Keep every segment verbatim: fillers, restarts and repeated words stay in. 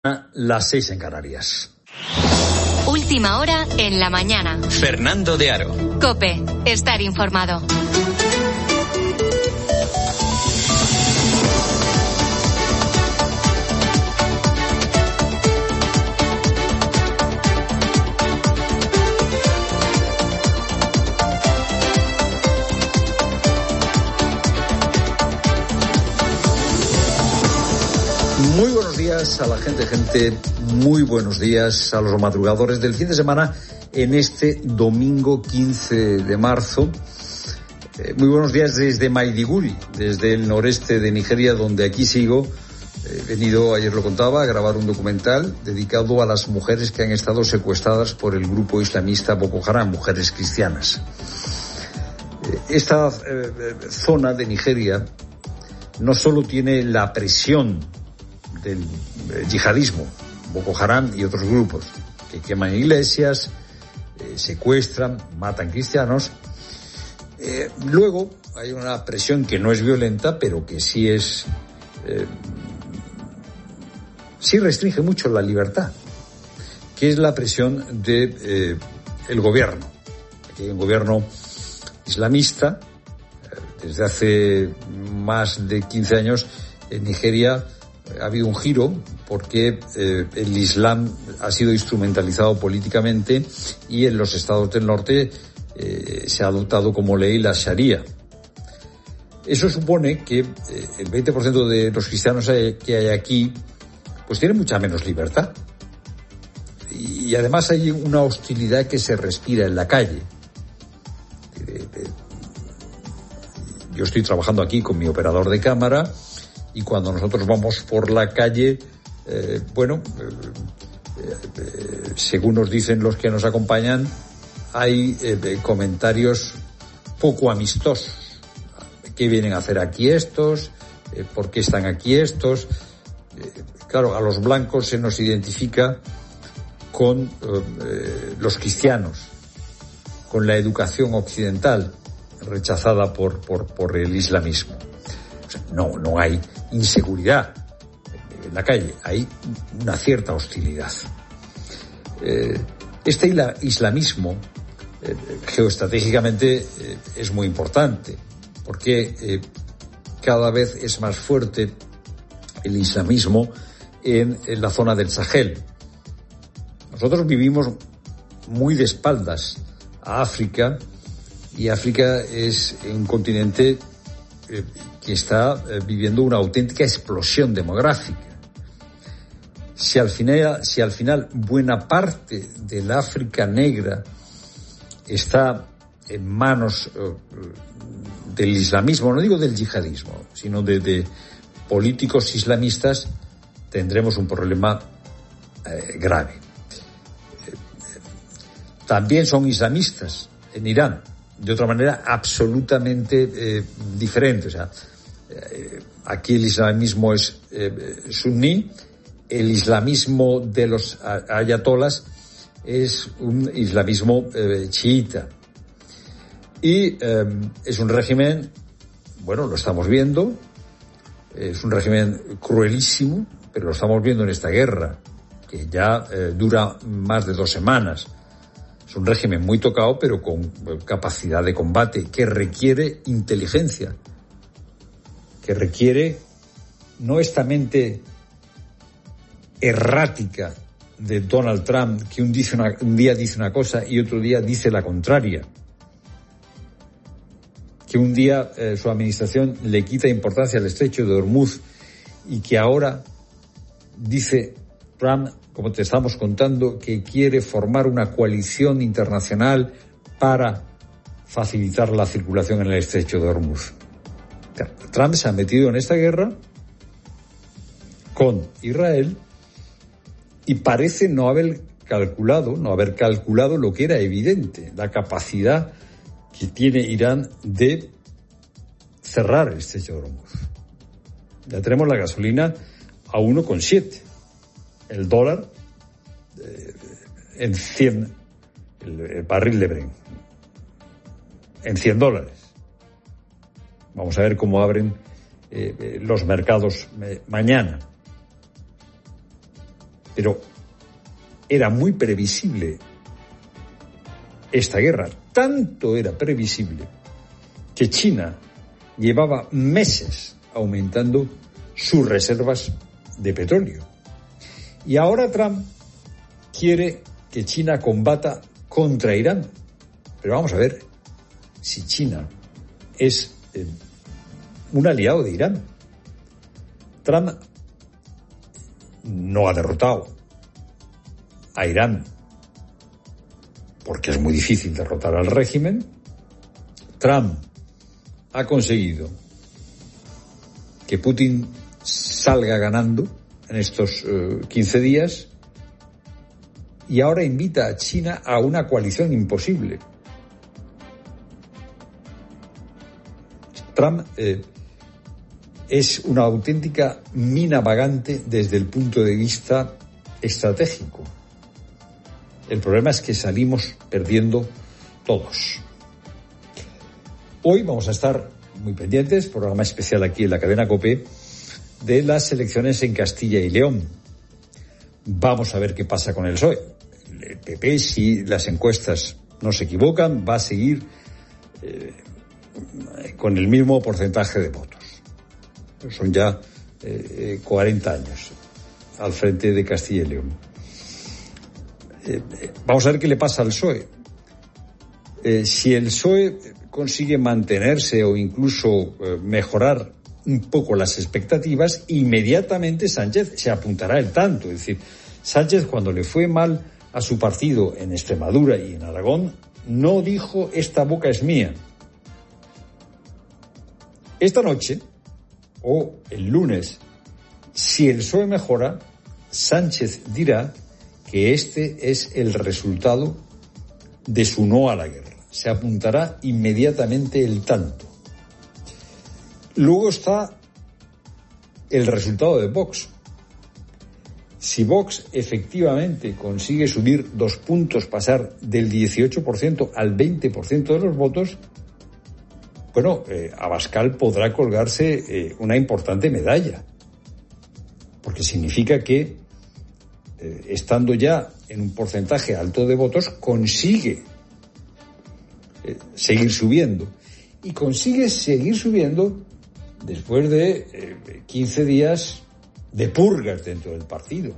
Las seis en Canarias. Última hora en la mañana. Fernando de Aro. COPE. Estar informado. Muy buenos días a la gente, gente, muy buenos días a los madrugadores del fin de semana en este domingo quince de marzo. Eh, muy buenos días desde Maiduguri, desde el noreste de Nigeria, donde aquí sigo. He venido, ayer lo contaba, a grabar un documental dedicado a las mujeres que han estado secuestradas por el grupo islamista Boko Haram, mujeres cristianas. Eh, esta eh, zona de Nigeria no solo tiene la presión del eh, yihadismo, Boko Haram y otros grupos que queman iglesias, eh, secuestran, matan cristianos. Eh, luego hay una presión que no es violenta, pero que sí es, eh, sí restringe mucho la libertad, que es la presión de eh, el gobierno. Aquí hay un gobierno islamista. Eh, desde hace más de quince años en Nigeria ha habido un giro porque eh, el Islam ha sido instrumentalizado políticamente y en los estados del norte eh, se ha adoptado como ley la Sharia. Eso supone que eh, el veinte por ciento de los cristianos que hay aquí pues tienen mucha menos libertad. Y, y además hay una hostilidad que se respira en la calle. Eh, eh, yo estoy trabajando aquí con mi operador de cámara. Y cuando nosotros vamos por la calle, eh, bueno, eh, eh, según nos dicen los que nos acompañan, hay eh, comentarios poco amistosos. ¿Qué vienen a hacer aquí estos? Eh, ¿Por qué están aquí estos? Eh, claro, a los blancos se nos identifica con eh, los cristianos, con la educación occidental rechazada por, por, por el islamismo. O sea, no, no hay inseguridad en la calle, hay una cierta hostilidad. Eh, este islamismo eh, geoestratégicamente eh, es muy importante porque eh, cada vez es más fuerte el islamismo en, en la zona del Sahel. Nosotros vivimos muy de espaldas a África y África es un continente eh, que está eh, viviendo una auténtica explosión demográfica. Si al final, si al final buena parte del África negra está en manos eh, del islamismo, no digo del yihadismo, sino de, de políticos islamistas, tendremos un problema eh, grave. Eh, también son islamistas en Irán, de otra manera absolutamente eh, diferente. O sea, eh, aquí el islamismo es eh, suní, el islamismo de los ayatolas es un islamismo eh, chiita. Y eh, es un régimen, bueno, lo estamos viendo, es un régimen cruelísimo, pero lo estamos viendo en esta guerra, que ya eh, dura más de dos semanas. Es un régimen muy tocado, pero con capacidad de combate, que requiere inteligencia, que requiere no esta mente errática de Donald Trump, que un, dice una, un día dice una cosa y otro día dice la contraria, que un día eh, su administración le quita importancia al estrecho de Hormuz y que ahora dice Trump, como te estamos contando, que quiere formar una coalición internacional para facilitar la circulación en el estrecho de Hormuz. Trump se ha metido en esta guerra con Israel y parece no haber calculado, no haber calculado lo que era evidente, la capacidad que tiene Irán de cerrar el estrecho de Hormuz. Ya tenemos la gasolina a uno coma siete. El dólar eh, en cien, el, el barril de Brent, en cien dólares. Vamos a ver cómo abren eh, los mercados eh, mañana. Pero era muy previsible esta guerra. Tanto era previsible que China llevaba meses aumentando sus reservas de petróleo. Y ahora Trump quiere que China combata contra Irán. Pero vamos a ver si China es eh, un aliado de Irán. Trump no ha derrotado a Irán porque es muy difícil derrotar al régimen. Trump ha conseguido que Putin salga ganando en estos uh, quince días y ahora invita a China a una coalición imposible. Trump eh, es una auténtica mina vagante desde el punto de vista estratégico. El problema es que salimos perdiendo todos. Hoy vamos a estar muy pendientes, programa especial aquí en la cadena COPE, de las elecciones en Castilla y León. Vamos a ver qué pasa con el P S O E. El P P, si las encuestas no se equivocan, va a seguir eh, con el mismo porcentaje de votos. Son ya eh, cuarenta años al frente de Castilla y León. Eh, vamos a ver qué le pasa al P S O E. Eh, si el P S O E consigue mantenerse o incluso eh, mejorar un poco las expectativas, inmediatamente Sánchez se apuntará el tanto. Es decir, Sánchez, cuando le fue mal a su partido en Extremadura y en Aragón, no dijo esta boca es mía. Esta noche o el lunes, si el P S O E mejora, Sánchez dirá que este es el resultado de su no a la guerra. Se apuntará inmediatamente el tanto. Luego está el resultado de Vox. Si Vox efectivamente consigue subir dos puntos, pasar del dieciocho por ciento al veinte por ciento de los votos, bueno, eh, Abascal podrá colgarse eh, una importante medalla. Porque significa que, eh, estando ya en un porcentaje alto de votos, consigue eh, seguir subiendo. Y consigue seguir subiendo después de eh, quince días de purgas dentro del partido.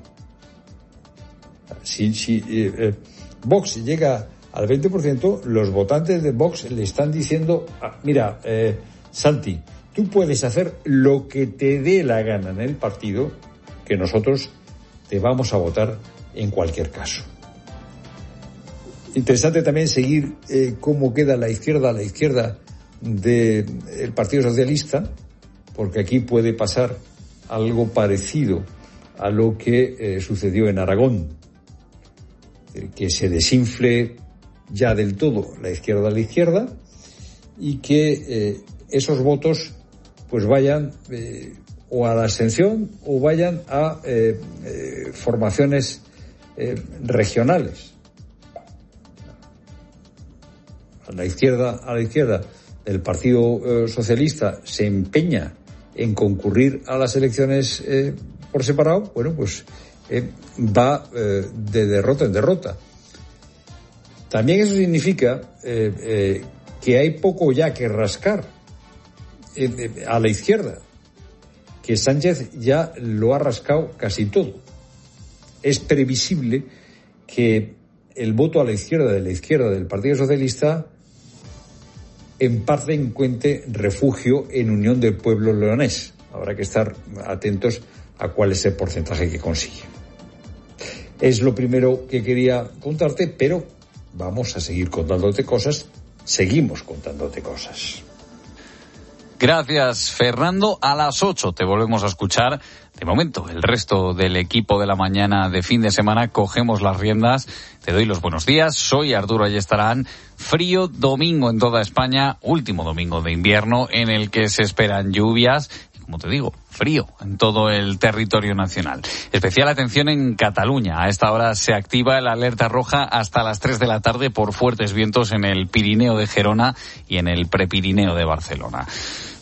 Si, si eh, eh, Vox llega al veinte por ciento, los votantes de Vox le están diciendo, ah, mira, eh, Santi, tú puedes hacer lo que te dé la gana en el partido, que nosotros te vamos a votar en cualquier caso. Interesante también seguir eh, cómo queda la izquierda a la izquierda del Partido Socialista, porque aquí puede pasar algo parecido a lo que eh, sucedió en Aragón, eh, que se desinfle ya del todo la izquierda a la izquierda y que eh, esos votos pues vayan eh, o a la abstención o vayan a eh, eh, formaciones eh, regionales. A la izquierda, a la izquierda el Partido eh, Socialista se empeña en concurrir a las elecciones eh, por separado, bueno, pues eh, va eh, de derrota en derrota. También eso significa eh, eh, que hay poco ya que rascar eh, eh, a la izquierda, que Sánchez ya lo ha rascado casi todo. Es previsible que el voto a la izquierda de la izquierda del Partido Socialista en parte encuentre refugio en Unión del Pueblo Leonés. Habrá que estar atentos a cuál es el porcentaje que consigue. Es lo primero que quería contarte, pero vamos a seguir contándote cosas. Seguimos contándote cosas. Gracias, Fernando. A las ocho te volvemos a escuchar. De momento, el resto del equipo de la mañana de fin de semana cogemos las riendas. Te doy los buenos días. Soy Arturo Ayestarán. Frío domingo en toda España, último domingo de invierno en el que se esperan lluvias. Como te digo, frío en todo el territorio nacional. Especial atención en Cataluña. A esta hora se activa la alerta roja hasta las tres de la tarde por fuertes vientos en el Pirineo de Gerona y en el Prepirineo de Barcelona.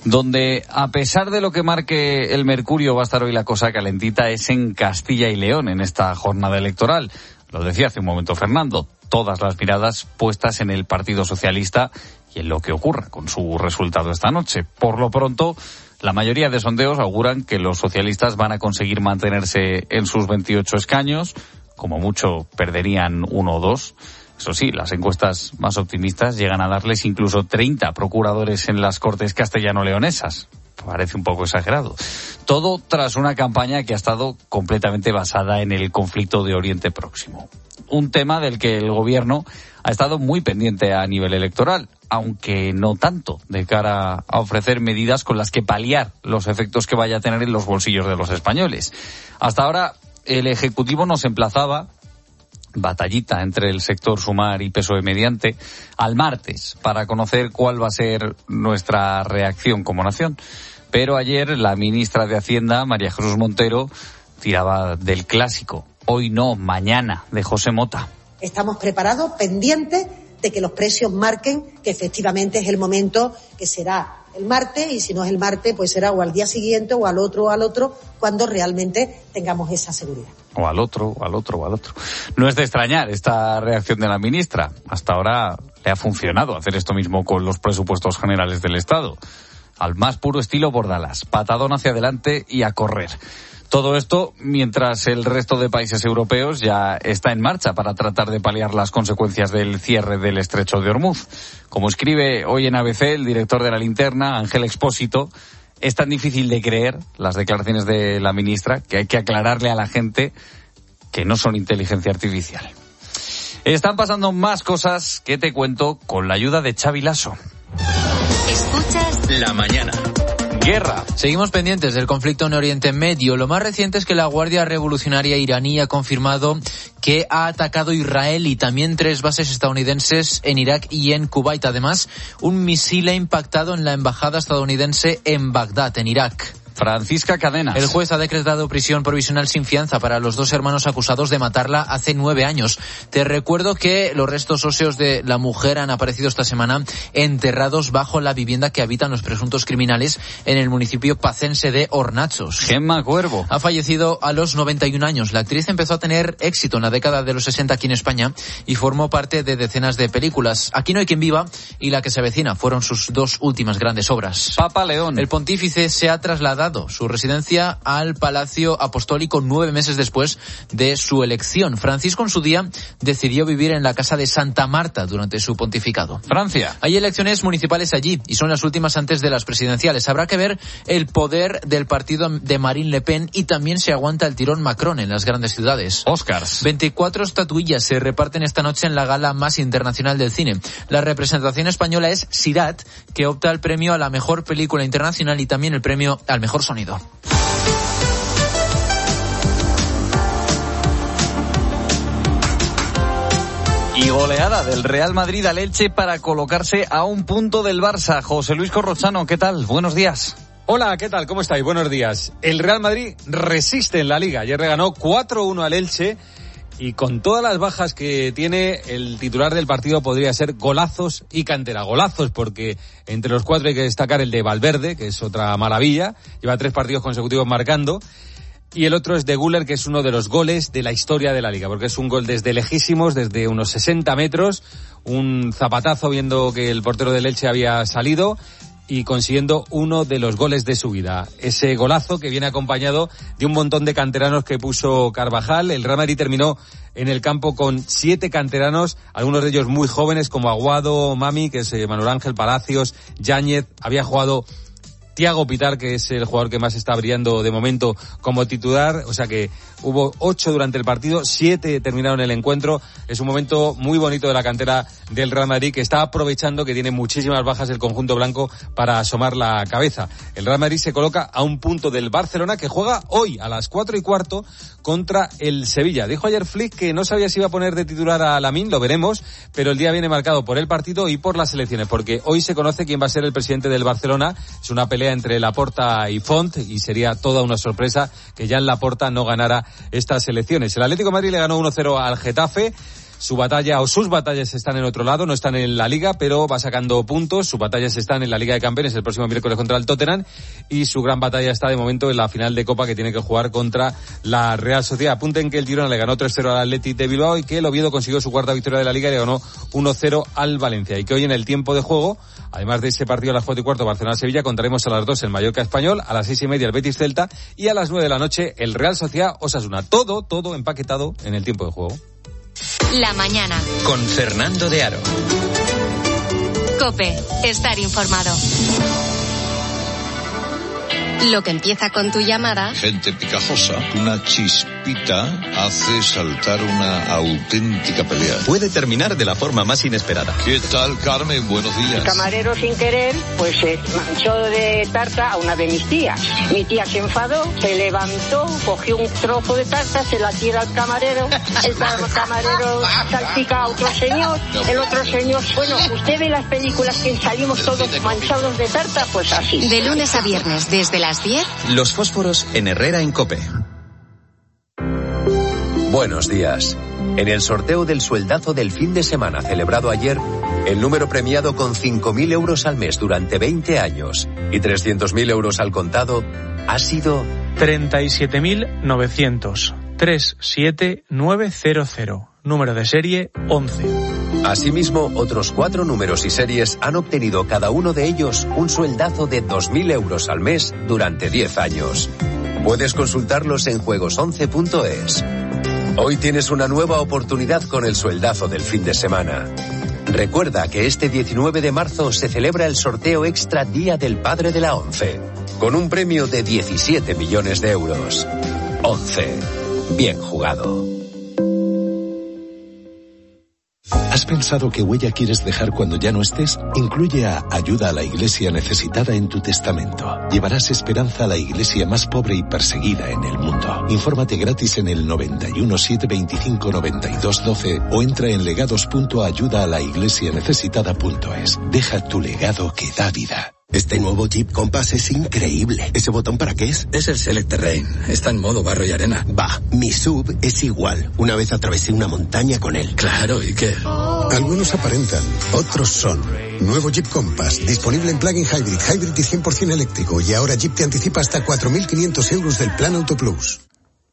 Donde, a pesar de lo que marque el mercurio, va a estar hoy la cosa calentita, es en Castilla y León, en esta jornada electoral. Lo decía hace un momento Fernando, todas las miradas puestas en el Partido Socialista y en lo que ocurra con su resultado esta noche. Por lo pronto, la mayoría de sondeos auguran que los socialistas van a conseguir mantenerse en sus veintiocho escaños, como mucho perderían uno o dos. Eso sí, las encuestas más optimistas llegan a darles incluso treinta procuradores en las Cortes castellano-leonesas. Parece un poco exagerado. Todo tras una campaña que ha estado completamente basada en el conflicto de Oriente Próximo. Un tema del que el gobierno ha estado muy pendiente a nivel electoral, aunque no tanto de cara a ofrecer medidas con las que paliar los efectos que vaya a tener en los bolsillos de los españoles. Hasta ahora, el Ejecutivo nos emplazaba, batallita entre el sector Sumar y P S O E mediante, al martes para conocer cuál va a ser nuestra reacción como nación. Pero ayer la ministra de Hacienda, María Jesús Montero, tiraba del clásico. Hoy no, mañana, de José Mota. Estamos preparados, pendientes de que los precios marquen que efectivamente es el momento, que será el martes, y si no es el martes, pues será o al día siguiente o al otro o al otro, cuando realmente tengamos esa seguridad. O al otro, o al otro, o al otro. No es de extrañar esta reacción de la ministra. Hasta ahora le ha funcionado hacer esto mismo con los presupuestos generales del Estado. Al más puro estilo Bordalás. Patadón hacia adelante y a correr. Todo esto mientras el resto de países europeos ya está en marcha para tratar de paliar las consecuencias del cierre del estrecho de Hormuz. Como escribe hoy en A B C el director de La Linterna, Ángel Expósito, es tan difícil de creer las declaraciones de la ministra que hay que aclararle a la gente que no son inteligencia artificial. Están pasando más cosas que te cuento con la ayuda de Xavi Lasso. Escuchas La Mañana. Guerra. Seguimos pendientes del conflicto en Oriente Medio. Lo más reciente es que la Guardia Revolucionaria iraní ha confirmado que ha atacado Israel y también tres bases estadounidenses en Irak y en Kuwait. Además, un misil ha impactado en la embajada estadounidense en Bagdad, en Irak. Francisca Cadenas. El juez ha decretado prisión provisional sin fianza para los dos hermanos acusados de matarla hace nueve años. Te recuerdo que los restos óseos de la mujer han aparecido esta semana enterrados bajo la vivienda que habitan los presuntos criminales en el municipio pacense de Hornachos. Gemma Cuervo. Ha fallecido a los noventa y un años. La actriz empezó a tener éxito en la década de los sesenta aquí en España y formó parte de decenas de películas. Aquí no hay quien viva y La que se avecina fueron sus dos últimas grandes obras. Papa León. El pontífice se ha trasladado su residencia al Palacio Apostólico nueve meses después de su elección. Francisco en su día decidió vivir en la casa de Santa Marta durante su pontificado. Francia. Hay elecciones municipales allí y son las últimas antes de las presidenciales. Habrá que ver el poder del partido de Marine Le Pen y también se aguanta el tirón Macron en las grandes ciudades. Oscars. veinticuatro estatuillas se reparten esta noche en la gala más internacional del cine. La representación española es Sirat, que opta al premio a la mejor película internacional y también el premio al mejor sonido. Y goleada del Real Madrid al Elche para colocarse a un punto del Barça. José Luis Corrochano, ¿qué tal? Buenos días. Hola, ¿qué tal? ¿Cómo estáis? Buenos días. El Real Madrid resiste en la Liga. Ayer le ganó cuatro uno al Elche y con todas las bajas que tiene, el titular del partido podría ser golazos y cantera. Golazos porque entre los cuatro hay que destacar el de Valverde, que es otra maravilla. Lleva tres partidos consecutivos marcando. Y el otro es de Güler, que es uno de los goles de la historia de la Liga, porque es un gol desde lejísimos, desde unos sesenta metros, un zapatazo viendo que el portero del Elche había salido y consiguiendo uno de los goles de su vida. Ese golazo que viene acompañado de un montón de canteranos que puso Carvajal. El Real Madrid terminó en el campo con siete canteranos, algunos de ellos muy jóvenes como Aguado, Mami, que es Manuel Ángel Palacios, Yáñez, había jugado Thiago Pitar, que es el jugador que más está brillando de momento como titular, o sea que hubo ocho durante el partido, siete terminaron el encuentro. Es un momento muy bonito de la cantera del Real Madrid, que está aprovechando que tiene muchísimas bajas el conjunto blanco para asomar la cabeza. El Real Madrid se coloca a un punto del Barcelona, que juega hoy a las cuatro y cuarto contra el Sevilla. Dijo ayer Flick que no sabía si iba a poner de titular a Lamine, lo veremos, pero el día viene marcado por el partido y por las elecciones, porque hoy se conoce quién va a ser el presidente del Barcelona. Es una pelea entre Laporta y Font y sería toda una sorpresa que ya en Laporta no ganara estas elecciones. El Atlético de Madrid le ganó uno cero al Getafe. su batalla o sus batallas están en otro lado, no están en la Liga, pero va sacando puntos. Sus batallas están en la Liga de Campeones el próximo miércoles contra el Tottenham, y su gran batalla está de momento en la final de Copa, que tiene que jugar contra la Real Sociedad. Apunten que el Girona le ganó tres cero al Athletic de Bilbao y que el Oviedo consiguió su cuarta victoria de la Liga y le ganó uno cero al Valencia. Y que hoy en el tiempo de juego, además de ese partido a las cuatro y cuarto Barcelona-Sevilla, contaremos a las dos el Mallorca Español, a las seis y media el Betis Celta y a las nueve de la noche el Real Sociedad Osasuna. Todo, todo empaquetado en el tiempo de juego. La mañana. Con Fernando de Aro. COPE. Estar informado. Lo que empieza con tu llamada. Gente picajosa, una chispita hace saltar una auténtica pelea. Puede terminar de la forma más inesperada. ¿Qué tal, Carmen? Buenos días. El camarero, sin querer, pues se manchó de tarta a una de mis tías. Mi tía se enfadó, se levantó, cogió un trozo de tarta, se la tira al camarero. El camarero salpica a otro señor. El otro señor, bueno, usted ve las películas que salimos todos manchados de tarta, pues así. De lunes a viernes, desde las diez. Los fósforos en Herrera en COPE. Buenos días. En el sorteo del sueldazo del fin de semana celebrado ayer, el número premiado con cinco mil euros al mes durante veinte años y trescientos mil euros al contado ha sido treinta y siete mil novecientos treinta y siete mil novecientos. Número de serie once. Asimismo, otros cuatro números y series han obtenido cada uno de ellos un sueldazo de dos mil euros al mes durante diez años. Puedes consultarlos en juegos once punto es. Hoy tienes una nueva oportunidad con el sueldazo del fin de semana. Recuerda que este diecinueve de marzo se celebra el sorteo extra Día del Padre de la ONCE, con un premio de diecisiete millones de euros. ONCE. Bien jugado. ¿Has pensado qué huella quieres dejar cuando ya no estés? Incluye a Ayuda a la Iglesia Necesitada en tu testamento. Llevarás esperanza a la iglesia más pobre y perseguida en el mundo. Infórmate gratis en el noventa y uno, setecientos veinticinco, noventa y dos, doce o entra en legados punto ayuda a la iglesia necesitada punto es. Deja tu legado que da vida. Este nuevo Jeep Compass es increíble. ¿Ese botón para qué es? Es el Select Terrain. Está en modo barro y arena. Va, mi sub es igual. Una vez atravesé una montaña con él. Claro, ¿y qué? Algunos aparentan, otros son. Nuevo Jeep Compass, disponible en plug-in hybrid, hybrid y cien por ciento eléctrico. Y ahora Jeep te anticipa hasta cuatro mil quinientos euros del Plan Auto Plus.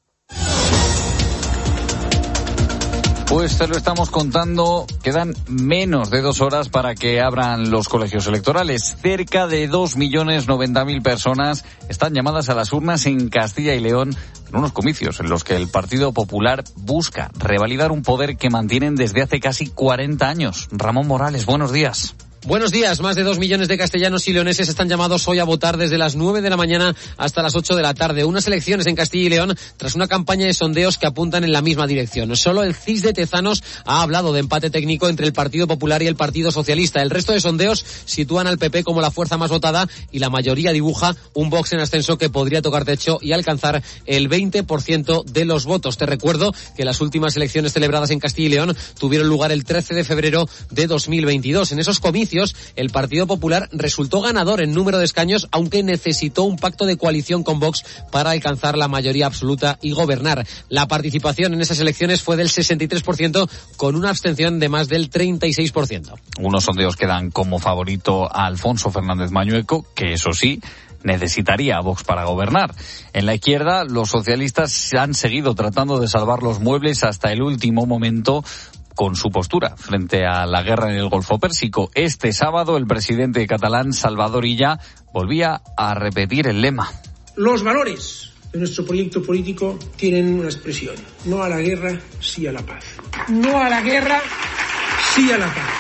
Pues te lo estamos contando, quedan menos de dos horas para que abran los colegios electorales. Cerca de dos millones noventa mil personas están llamadas a las urnas en Castilla y León en unos comicios en los que el Partido Popular busca revalidar un poder que mantienen desde hace casi cuarenta años. Ramón Morales, buenos días. Buenos días. Más de dos millones de castellanos y leoneses están llamados hoy a votar desde las nueve de la mañana hasta las ocho de la tarde. Unas elecciones en Castilla y León tras una campaña de sondeos que apuntan en la misma dirección. Solo el C I S de Tezanos ha hablado de empate técnico entre el Partido Popular y el Partido Socialista. El resto de sondeos sitúan al P P como la fuerza más votada y la mayoría dibuja un Vox en ascenso que podría tocar techo y alcanzar el veinte por ciento de los votos. Te recuerdo que las últimas elecciones celebradas en Castilla y León tuvieron lugar el trece de febrero de dos mil veintidós. En esos comicios el Partido Popular resultó ganador en número de escaños, aunque necesitó un pacto de coalición con Vox para alcanzar la mayoría absoluta y gobernar. La participación en esas elecciones fue del sesenta y tres por ciento, con una abstención de más del treinta y seis por ciento. Unos sondeos que dan como favorito a Alfonso Fernández Mañueco, que eso sí, necesitaría a Vox para gobernar. En la izquierda, los socialistas han seguido tratando de salvar los muebles hasta el último momento con su postura frente a la guerra en el Golfo Pérsico. Este sábado, el presidente catalán, Salvador Illa, volvía a repetir el lema. Los valores de nuestro proyecto político tienen una expresión. No a la guerra, sí a la paz. No a la guerra, sí a la paz.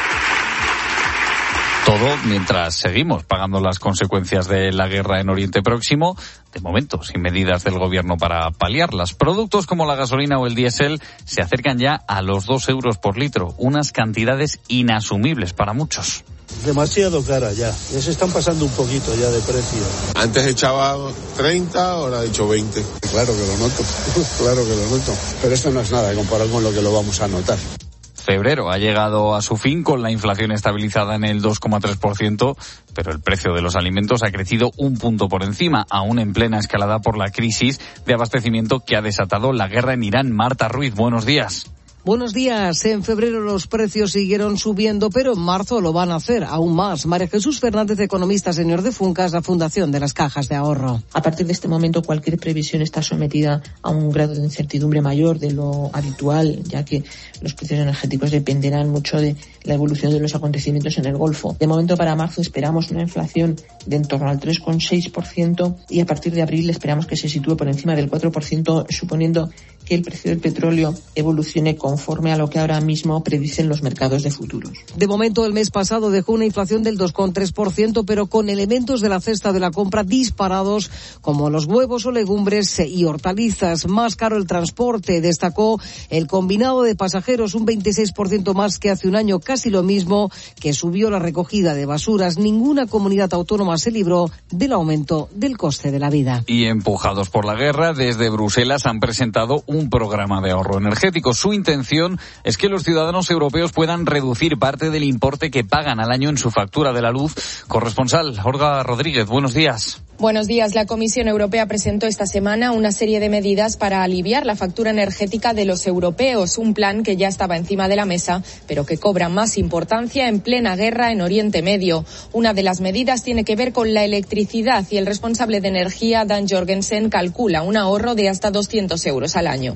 Todo mientras seguimos pagando las consecuencias de la guerra en Oriente Próximo, de momento sin medidas del gobierno para paliarlas. Productos como la gasolina o el diésel se acercan ya a los dos euros por litro, unas cantidades inasumibles para muchos. Demasiado cara ya, ya se están pasando un poquito ya de precio. Antes echaba treinta, ahora he hecho veinte. Claro que lo noto, claro que lo noto, pero esto no es nada comparado con lo que lo vamos a notar. Febrero ha llegado a su fin con la inflación estabilizada en el dos coma tres por ciento, pero el precio de los alimentos ha crecido un punto por encima, aún en plena escalada por la crisis de abastecimiento que ha desatado la guerra en Irán. Marta Ruiz, buenos días. Buenos días. En febrero los precios siguieron subiendo, pero en marzo lo van a hacer aún más. María Jesús Fernández, economista senior de Funcas, la Fundación de las Cajas de Ahorro. A partir de este momento, cualquier previsión está sometida a un grado de incertidumbre mayor de lo habitual, ya que los precios energéticos dependerán mucho de la evolución de los acontecimientos en el Golfo. De momento, para marzo esperamos una inflación de en torno al tres coma seis por ciento y a partir de abril esperamos que se sitúe por encima del cuatro por ciento, suponiendo que el precio del petróleo evolucione conforme a lo que ahora mismo predicen los mercados de futuros. De momento, el mes pasado dejó una inflación del dos coma tres por ciento, pero con elementos de la cesta de la compra disparados, como los huevos o legumbres y hortalizas. Más caro el transporte, destacó el combinado de pasajeros, un veintiséis por ciento más que hace un año, casi lo mismo que subió la recogida de basuras. Ninguna comunidad autónoma se libró del aumento del coste de la vida. Y empujados por la guerra, desde Bruselas han presentado un programa de ahorro energético. Su intención es que los ciudadanos europeos puedan reducir parte del importe que pagan al año en su factura de la luz. Corresponsal Olga Rodríguez, buenos días. Buenos días. La Comisión Europea presentó esta semana una serie de medidas para aliviar la factura energética de los europeos, un plan que ya estaba encima de la mesa, pero que cobra más importancia en plena guerra en Oriente Medio. Una de las medidas tiene que ver con la electricidad y el responsable de energía, Dan Jorgensen, calcula un ahorro de hasta doscientos euros al año.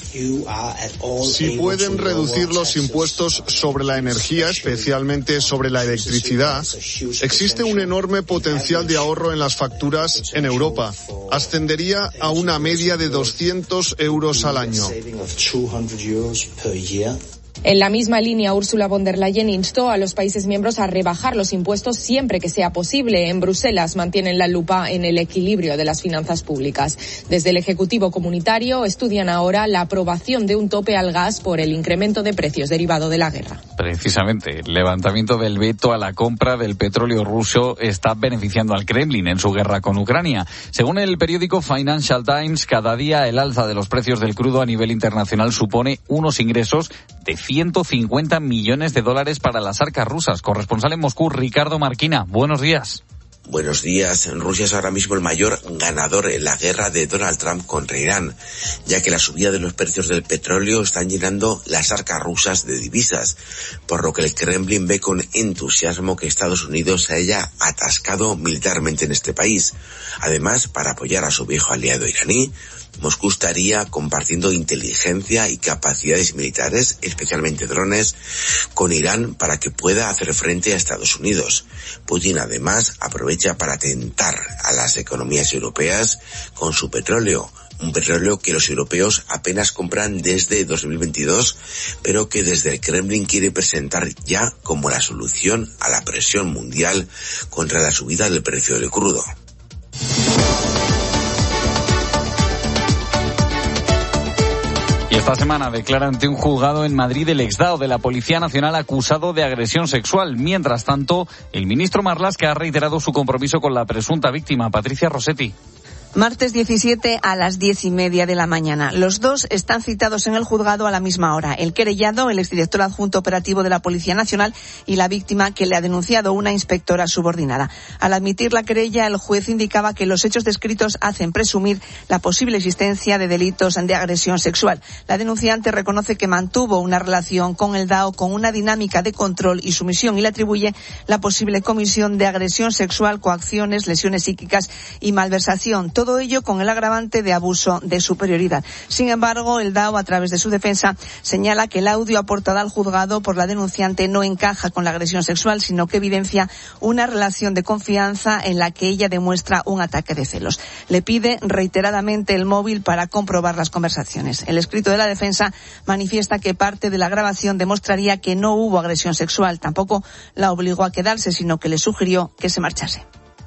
Si pueden reducir los impuestos sobre la energía, especialmente sobre la electricidad, existe un enorme potencial de ahorro en las facturas en Europa. Ascendería a una media de doscientos euros al año. En la misma línea, Ursula von der Leyen instó a los países miembros a rebajar los impuestos siempre que sea posible. En Bruselas mantienen la lupa en el equilibrio de las finanzas públicas. Desde el Ejecutivo Comunitario estudian ahora la aprobación de un tope al gas por el incremento de precios derivado de la guerra. Precisamente, el levantamiento del veto a la compra del petróleo ruso está beneficiando al Kremlin en su guerra con Ucrania. Según el periódico Financial Times, cada día el alza de los precios del crudo a nivel internacional supone unos ingresos de ciento cincuenta millones de dólares para las arcas rusas. Corresponsal en Moscú, Ricardo Marquina. Buenos días. Buenos días. Rusia es ahora mismo el mayor ganador en la guerra de Donald Trump contra Irán, ya que la subida de los precios del petróleo están llenando las arcas rusas de divisas, por lo que el Kremlin ve con entusiasmo que Estados Unidos se haya atascado militarmente en este país. Además, para apoyar a su viejo aliado iraní, Moscú estaría compartiendo inteligencia y capacidades militares, especialmente drones, con Irán para que pueda hacer frente a Estados Unidos. Putin además aprovecha para tentar a las economías europeas con su petróleo, un petróleo que los europeos apenas compran desde dos mil veintidós, pero que desde el Kremlin quiere presentar ya como la solución a la presión mundial contra la subida del precio del crudo. Esta semana declara ante un juzgado en Madrid el exdao de la Policía Nacional acusado de agresión sexual. Mientras tanto, el ministro Marlaska ha reiterado su compromiso con la presunta víctima, Patricia Rossetti. Martes diecisiete a las diez y media de la mañana. Los dos están citados en el juzgado a la misma hora. El querellado, el exdirector adjunto operativo de la Policía Nacional, y la víctima, que le ha denunciado, una inspectora subordinada. Al admitir la querella, el juez indicaba que los hechos descritos hacen presumir la posible existencia de delitos de agresión sexual. La denunciante reconoce que mantuvo una relación con el DAO con una dinámica de control y sumisión y le atribuye la posible comisión de agresión sexual, coacciones, lesiones psíquicas y malversación. Todo ello con el agravante de abuso de superioridad. Sin embargo, el DAO, a través de su defensa, señala que el audio aportado al juzgado por la denunciante no encaja con la agresión sexual, sino que evidencia una relación de confianza en la que ella demuestra un ataque de celos. Le pide reiteradamente el móvil para comprobar las conversaciones. El escrito de la defensa manifiesta que parte de la grabación demostraría que no hubo agresión sexual. Tampoco la obligó a quedarse, sino que le sugirió que se marchase.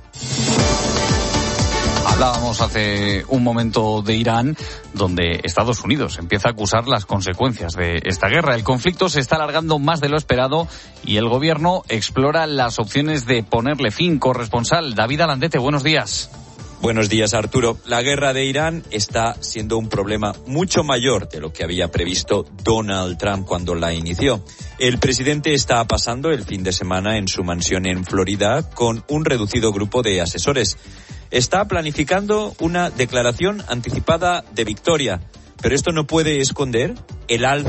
Hablábamos hace un momento de Irán, donde Estados Unidos empieza a acusar las consecuencias de esta guerra. El conflicto se está alargando más de lo esperado y el gobierno explora las opciones de ponerle fin. Corresponsal David Alandete, buenos días. Buenos días, Arturo. La guerra de Irán está siendo un problema mucho mayor de lo que había previsto Donald Trump cuando la inició. El presidente está pasando el fin de semana en su mansión en Florida con un reducido grupo de asesores. Está planificando una declaración anticipada de victoria, pero esto no puede esconder el alza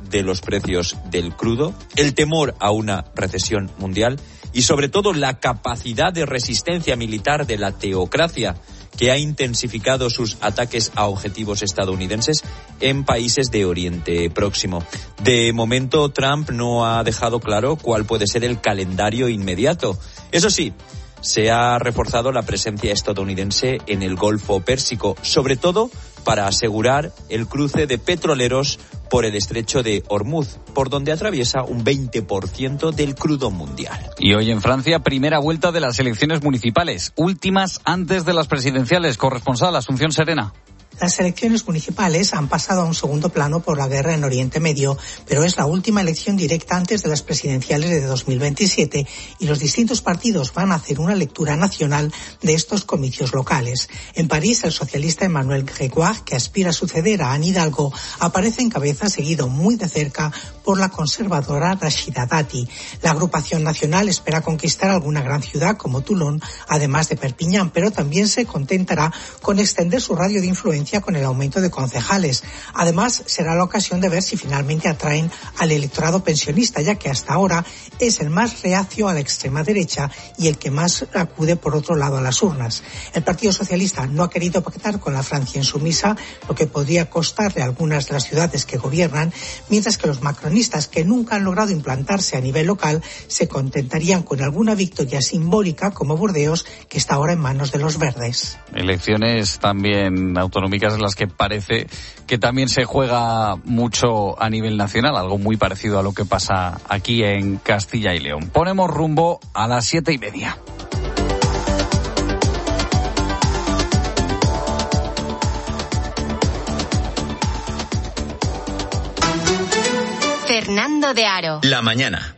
de los precios del crudo, el temor a una recesión mundial y sobre todo la capacidad de resistencia militar de la teocracia, que ha intensificado sus ataques a objetivos estadounidenses en países de Oriente Próximo. De momento, Trump no ha dejado claro cuál puede ser el calendario inmediato. Eso sí, se ha reforzado la presencia estadounidense en el Golfo Pérsico, sobre todo para asegurar el cruce de petroleros por el estrecho de Hormuz, por donde atraviesa un veinte por ciento del crudo mundial. Y hoy en Francia, primera vuelta de las elecciones municipales, últimas antes de las presidenciales. Corresponsal Asunción Serena. Las elecciones municipales han pasado a un segundo plano por la guerra en Oriente Medio, pero es la última elección directa antes de las presidenciales de dos mil veintisiete y los distintos partidos van a hacer una lectura nacional de estos comicios locales. En París, el socialista Emmanuel Grégoire, que aspira a suceder a Anne Hidalgo, aparece en cabeza, seguido muy de cerca por la conservadora Rachida Dati. La agrupación nacional espera conquistar alguna gran ciudad como Toulon, además de Perpiñán, pero también se contentará con extender su radio de influencia con el aumento de concejales. Además, será la ocasión de ver si finalmente atraen al electorado pensionista, ya que hasta ahora es el más reacio a la extrema derecha y el que más acude por otro lado a las urnas. El Partido Socialista no ha querido pactar con la Francia insumisa, lo que podría costarle a algunas de las ciudades que gobiernan, mientras que los macronistas, que nunca han logrado implantarse a nivel local, se contentarían con alguna victoria simbólica como Burdeos, que está ahora en manos de los verdes. Elecciones también autonómicas en las que parece que también se juega mucho a nivel nacional, algo muy parecido a lo que pasa aquí en Castilla y León. Ponemos rumbo a las siete y media. Fernando de Aro. La mañana.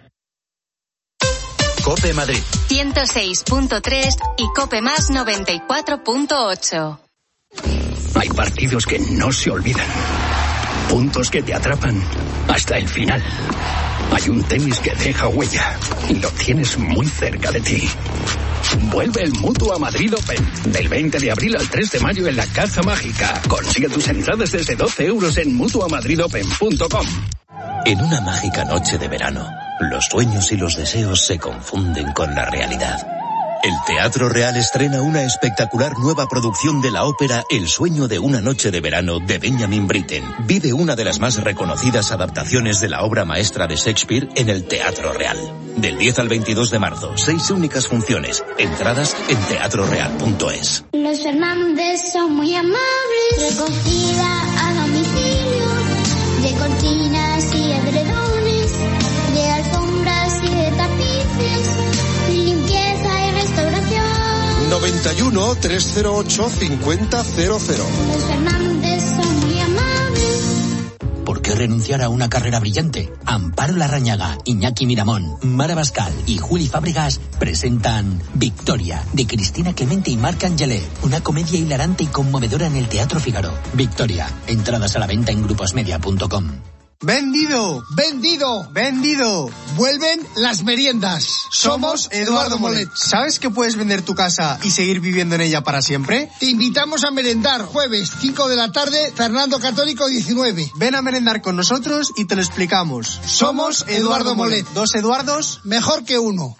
COPE Madrid. ciento seis punto tres y COPE Más noventa y cuatro punto ocho. Hay partidos que no se olvidan, puntos que te atrapan hasta el final. Hay un tenis que deja huella y lo tienes muy cerca de ti. Vuelve el Mutua Madrid Open del veinte de abril al tres de mayo en la Caja Mágica. Consigue tus entradas desde doce euros en mutua madrid open punto com. En una mágica noche de verano, los sueños y los deseos se confunden con la realidad. El Teatro Real estrena una espectacular nueva producción de la ópera El sueño de una noche de verano de Benjamin Britten. Vive una de las más reconocidas adaptaciones de la obra maestra de Shakespeare en el Teatro Real. Del diez al veintidós de marzo, seis únicas funciones. Entradas en teatro real punto es. Los Fernández son muy amables. Recogida a domicilio de cortinas y edredones, de alfombras y de tapices, limpieza y restauración. noventa y uno, trescientos ocho, cincuenta cero cero. Los Fernández son muy amables. ¿Por qué renunciar a una carrera brillante? Amparo Larrañaga, Iñaki Miramón, Mara Bascal y Juli Fábregas presentan Victoria, de Cristina Clemente y Marc Angelé, una comedia hilarante y conmovedora en el Teatro Fígaro. Victoria, entradas a la venta en gruposmedia punto com. ¡Vendido! ¡Vendido! ¡Vendido! Vuelven las meriendas. Somos Eduardo Molet. ¿Sabes que puedes vender tu casa y seguir viviendo en ella para siempre? Te invitamos a merendar. Jueves, cinco de la tarde, Fernando Católico diecinueve. Ven a merendar con nosotros y te lo explicamos. Somos Eduardo Molet. Dos Eduardos, mejor que uno.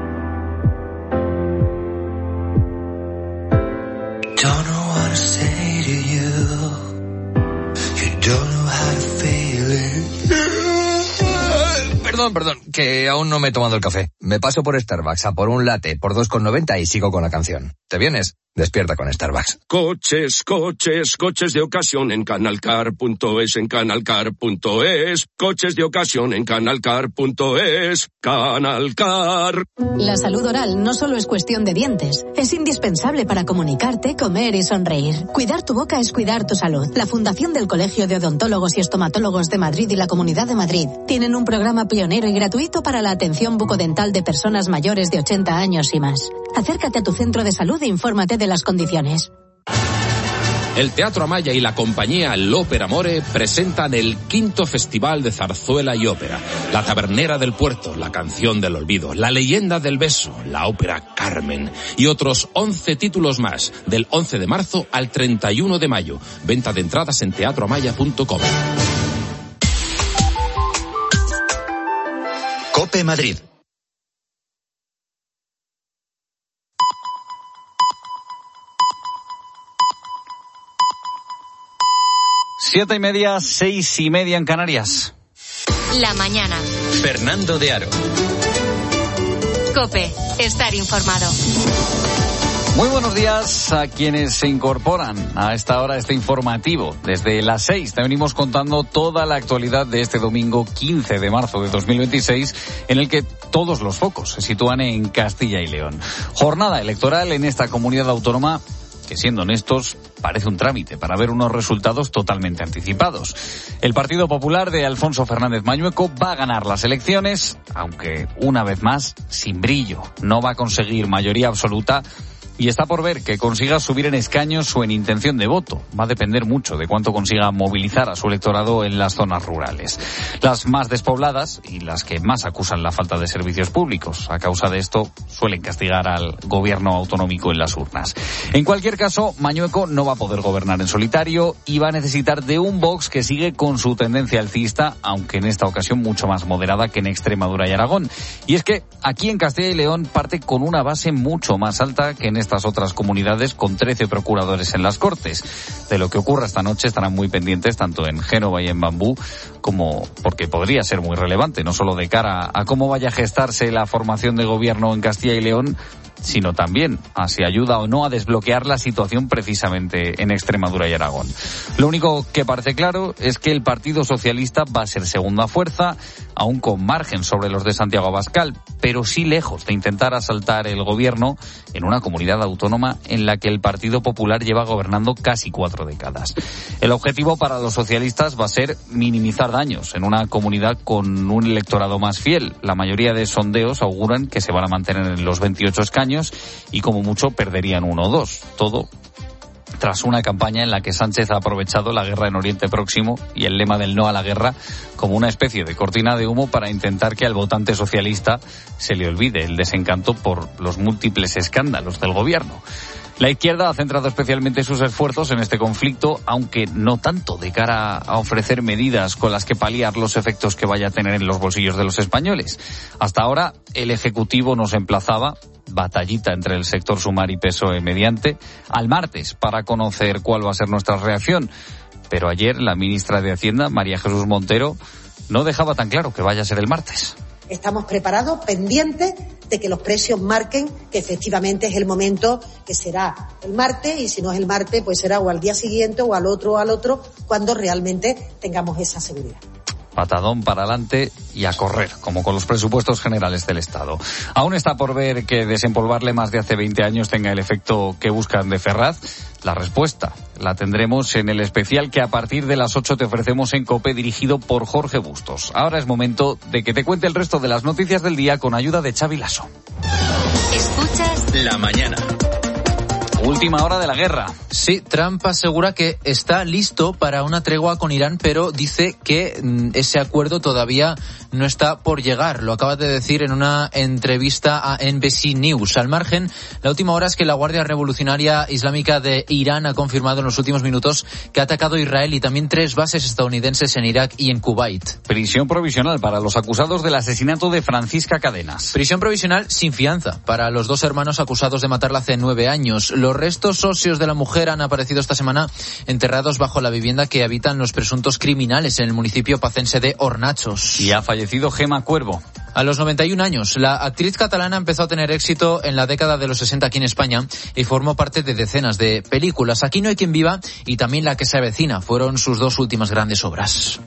Don't know what to say to you. You don't know how to feel it. Perdón, perdón, que aún no me he tomado el café. Me paso por Starbucks a por un latte por dos con noventa y sigo con la canción. ¿Te vienes? Despierta con Starbucks. Coches, coches, coches de ocasión en canalcar punto es, en canalcar punto es. Coches de ocasión en canalcar punto es. Canalcar. La salud oral no solo es cuestión de dientes. Es indispensable para comunicarte, comer y sonreír. Cuidar tu boca es cuidar tu salud. La Fundación del Colegio de Odontólogos y Estomatólogos de Madrid y la Comunidad de Madrid tienen un programa pionero y gratuito para la atención bucodental de personas mayores de ochenta años y más. Acércate a tu centro de salud e infórmate de las condiciones. El Teatro Amaya y la compañía L'Ópera Amore presentan el quinto Festival de Zarzuela y Ópera. La Tabernera del Puerto, La Canción del Olvido, La Leyenda del Beso, la Ópera Carmen y otros once títulos más, del once de marzo al treinta y uno de mayo. Venta de entradas en teatro amaya punto com. COPE Madrid. Siete y media, seis y media en Canarias. La mañana. Fernando de Aro. COPE, estar informado. Muy buenos días a quienes se incorporan a esta hora, este informativo. Desde las seis te venimos contando toda la actualidad de este domingo quince de marzo de dos mil veintiséis, en el que todos los focos se sitúan en Castilla y León. Jornada electoral en esta comunidad autónoma que, siendo honestos, parece un trámite para ver unos resultados totalmente anticipados. El Partido Popular de Alfonso Fernández Mañueco va a ganar las elecciones, aunque una vez más sin brillo. No va a conseguir mayoría absoluta y está por ver que consiga subir en escaños o en intención de voto. Va a depender mucho de cuánto consiga movilizar a su electorado en las zonas rurales. Las más despobladas y las que más acusan la falta de servicios públicos. A causa de esto, suelen castigar al gobierno autonómico en las urnas. En cualquier caso, Mañueco no va a poder gobernar en solitario y va a necesitar de un Vox que sigue con su tendencia alcista, aunque en esta ocasión mucho más moderada que en Extremadura y Aragón. Y es que aquí en Castilla y León parte con una base mucho más alta que en esta estas otras comunidades, con trece procuradores en las Cortes. De lo que ocurra esta noche estarán muy pendientes tanto en Génova y en Bambú, como porque podría ser muy relevante, no solo de cara a cómo vaya a gestarse la formación de gobierno en Castilla y León, sino también a si ayuda o no a desbloquear la situación precisamente en Extremadura y Aragón. Lo único que parece claro es que el Partido Socialista va a ser segunda fuerza, aún con margen sobre los de Santiago Abascal, pero sí lejos de intentar asaltar el gobierno en una comunidad autónoma en la que el Partido Popular lleva gobernando casi cuatro décadas. El objetivo para los socialistas va a ser minimizar daños en una comunidad con un electorado más fiel. La mayoría de sondeos auguran que se van a mantener en los veintiocho escaños y como mucho perderían uno o dos. Todo tras una campaña en la que Sánchez ha aprovechado la guerra en Oriente Próximo y el lema del no a la guerra como una especie de cortina de humo para intentar que al votante socialista se le olvide el desencanto por los múltiples escándalos del gobierno. La izquierda ha centrado especialmente sus esfuerzos en este conflicto, aunque no tanto de cara a ofrecer medidas con las que paliar los efectos que vaya a tener en los bolsillos de los españoles. Hasta ahora, el Ejecutivo nos emplazaba, batallita entre el sector Sumar y P S O E mediante, al martes para conocer cuál va a ser nuestra reacción. Pero ayer la ministra de Hacienda, María Jesús Montero, no dejaba tan claro que vaya a ser el martes. Estamos preparados, pendientes de que los precios marquen que efectivamente es el momento, que será el martes, y si no es el martes, pues será o al día siguiente o al otro o al otro, cuando realmente tengamos esa seguridad. Patadón para adelante y a correr, como con los presupuestos generales del Estado. Aún está por ver que desempolvarle más de hace veinte años tenga el efecto que buscan de Ferraz. La respuesta la tendremos en el especial que a partir de las ocho te ofrecemos en COPE, dirigido por Jorge Bustos. Ahora es momento de que te cuente el resto de las noticias del día con ayuda de Xavi Lasso. Escuchas La mañana. Última hora de la guerra. Sí, Trump asegura que está listo para una tregua con Irán, pero dice que mm, ese acuerdo todavía no está por llegar. Lo acaba de decir en una entrevista a N B C News. Al margen, la última hora es que la Guardia Revolucionaria Islámica de Irán ha confirmado en los últimos minutos que ha atacado Israel y también tres bases estadounidenses en Irak y en Kuwait. Prisión provisional para los acusados del asesinato de Francisca Cadenas. Prisión provisional sin fianza para los dos hermanos acusados de matarla hace nueve años. Los restos óseos de la mujer han aparecido esta semana enterrados bajo la vivienda que habitan los presuntos criminales en el municipio pacense de Hornachos. Y ha fallecido Gemma Cuervo. A los noventa y un años, la actriz catalana empezó a tener éxito en la década de los sesenta aquí en España y formó parte de decenas de películas. Aquí no hay quien viva y también La que se avecina fueron sus dos últimas grandes obras.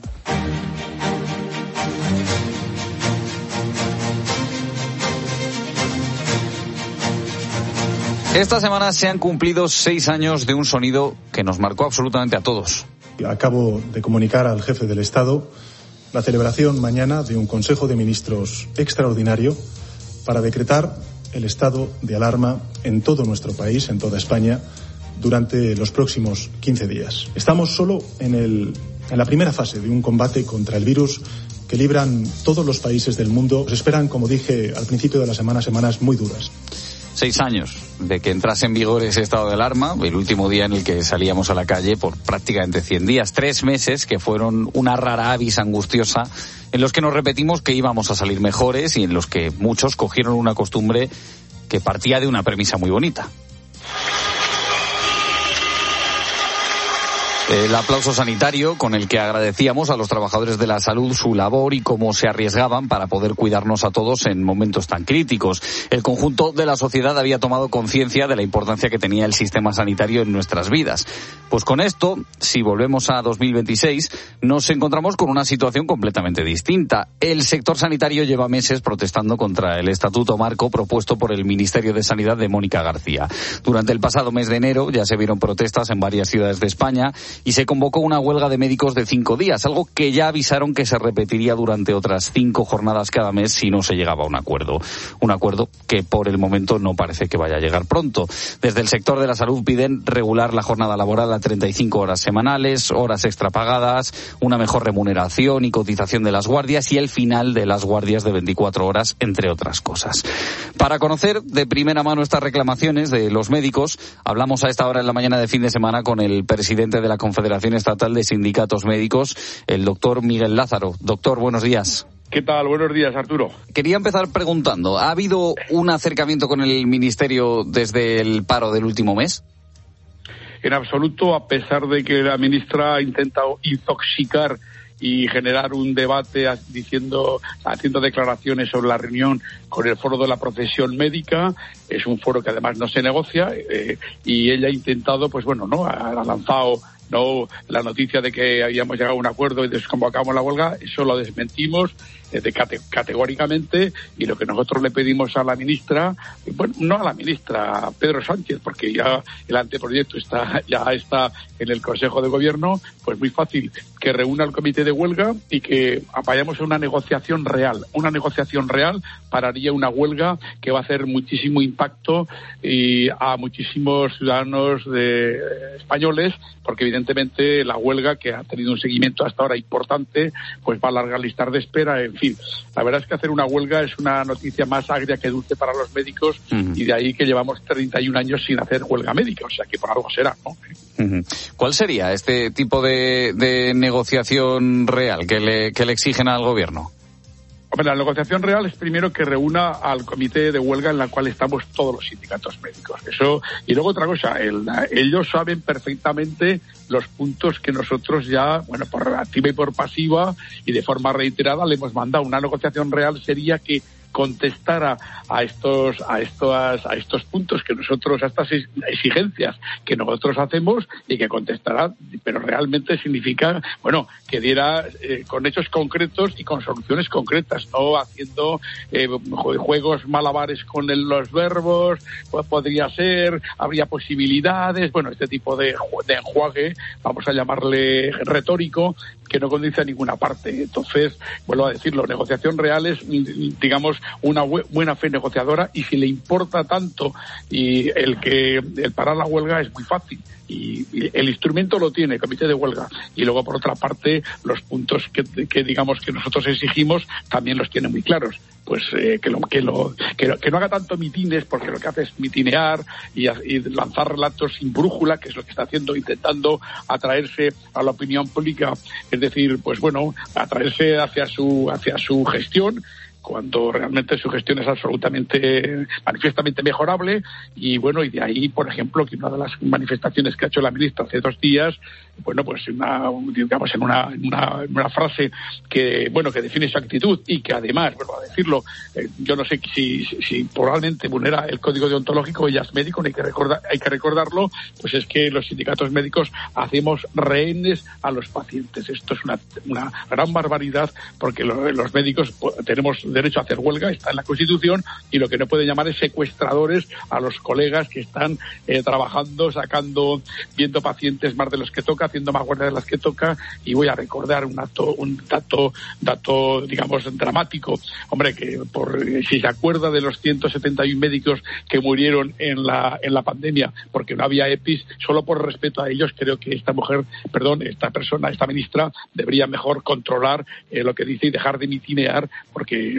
Esta semana se han cumplido seis años de un sonido que nos marcó absolutamente a todos. Acabo de comunicar al jefe del Estado la celebración mañana de un Consejo de Ministros extraordinario para decretar el estado de alarma en todo nuestro país, en toda España, durante los próximos quince días. Estamos solo en, el, en la primera fase de un combate contra el virus que libran todos los países del mundo. Nos esperan, como dije al principio de la semana, semanas muy duras. Seis años de que entrase en vigor ese estado de alarma, el último día en el que salíamos a la calle por prácticamente cien días. Tres meses que fueron una rara avis angustiosa en los que nos repetimos que íbamos a salir mejores y en los que muchos cogieron una costumbre que partía de una premisa muy bonita. El aplauso sanitario con el que agradecíamos a los trabajadores de la salud su labor y cómo se arriesgaban para poder cuidarnos a todos en momentos tan críticos. El conjunto de la sociedad había tomado conciencia de la importancia que tenía el sistema sanitario en nuestras vidas. Pues con esto, si volvemos a dos mil veintiséis, nos encontramos con una situación completamente distinta. El sector sanitario lleva meses protestando contra el estatuto marco propuesto por el Ministerio de Sanidad de Mónica García. Durante el pasado mes de enero ya se vieron protestas en varias ciudades de España y se convocó una huelga de médicos de cinco días, algo que ya avisaron que se repetiría durante otras cinco jornadas cada mes si no se llegaba a un acuerdo. Un acuerdo que por el momento no parece que vaya a llegar pronto. Desde el sector de la salud piden regular la jornada laboral a treinta y cinco horas semanales, horas extrapagadas, una mejor remuneración y cotización de las guardias y el final de las guardias de veinticuatro horas, entre otras cosas. Para conocer de primera mano estas reclamaciones de los médicos, hablamos a esta hora en la mañana de fin de semana con el presidente de la Confederación Estatal de Sindicatos Médicos, el doctor Miguel Lázaro. Doctor, buenos días. ¿Qué tal? Buenos días, Arturo. Quería empezar preguntando, ¿ha habido un acercamiento con el Ministerio desde el paro del último mes? En absoluto, a pesar de que la ministra ha intentado intoxicar y generar un debate diciendo, haciendo declaraciones sobre la reunión con el foro de la profesión médica. Es un foro que además no se negocia eh, y ella ha intentado, pues bueno, no ha lanzado no la noticia de que habíamos llegado a un acuerdo y desconvocamos la huelga. Eso lo desmentimos eh, de cate- categóricamente, y lo que nosotros le pedimos a la ministra, bueno, no a la ministra, a Pedro Sánchez, porque ya el anteproyecto está ya está en el Consejo de Gobierno, pues muy fácil, que reúna el comité de huelga y que vayamos a una negociación real. Una negociación real pararía una huelga que va a hacer muchísimo impacto y a muchísimos ciudadanos de, eh, españoles, porque evidentemente la huelga, que ha tenido un seguimiento hasta ahora importante, pues va a alargar listas de espera. En fin, la verdad es que hacer una huelga es una noticia más agria que dulce para los médicos, uh-huh. y de ahí que llevamos treinta y un años sin hacer huelga médica, o sea que por algo será, ¿no? Uh-huh. ¿Cuál sería este tipo de, de negociación real que le, que le exigen al gobierno? Hombre, la negociación real es primero que reúna al comité de huelga en la cual estamos todos los sindicatos médicos. Eso, y luego otra cosa, el, ellos saben perfectamente los puntos que nosotros ya, bueno, por activa y por pasiva y de forma reiterada le hemos mandado. Una negociación real sería que contestara a estos a estos a estos puntos que nosotros, a estas exigencias que nosotros hacemos, y que contestará, pero realmente significa, bueno, que diera eh, con hechos concretos y con soluciones concretas, no haciendo eh, juegos malabares con el, los verbos. Pues podría ser, habría posibilidades, bueno, este tipo de, de enjuague, vamos a llamarle retórico, que no conduce a ninguna parte. Entonces, vuelvo a decirlo, negociación real es, digamos, una buena fe negociadora, y si le importa tanto y el que el parar la huelga es muy fácil, y, y el instrumento lo tiene el comité de huelga, y luego por otra parte los puntos que, que digamos que nosotros exigimos también los tiene muy claros. Pues eh, que, lo, que, lo, que, lo, que no haga tanto mitines, porque lo que hace es mitinear y, y lanzar relatos sin brújula, que es lo que está haciendo, intentando atraerse a la opinión pública, es decir, pues bueno, atraerse hacia su hacia su gestión, cuando realmente su gestión es absolutamente, manifiestamente mejorable. Y bueno, y de ahí, por ejemplo, que una de las manifestaciones que ha hecho la ministra hace dos días, bueno, pues una, digamos, en una, en una, en una frase que, bueno, que define su actitud, y que además, bueno, a decirlo, eh, yo no sé si, si, si probablemente vulnera el código deontológico, ella es médico, hay que recordar, hay que recordarlo, pues es que los sindicatos médicos hacemos rehenes a los pacientes. Esto es una, una gran barbaridad, porque los, los médicos pues, tenemos derecho a hacer huelga, está en la Constitución, y lo que no puede llamar es secuestradores a los colegas que están eh, trabajando, sacando, viendo pacientes más de los que toca, haciendo más guardias de las que toca. Y voy a recordar un dato, un dato, dato, digamos, dramático. Hombre, que por si se acuerda de los ciento setenta y uno médicos que murieron en la en la pandemia porque no había EPIs, solo por respeto a ellos, creo que esta mujer, perdón, esta persona, esta ministra, debería mejor controlar eh, lo que dice y dejar de mitinear, porque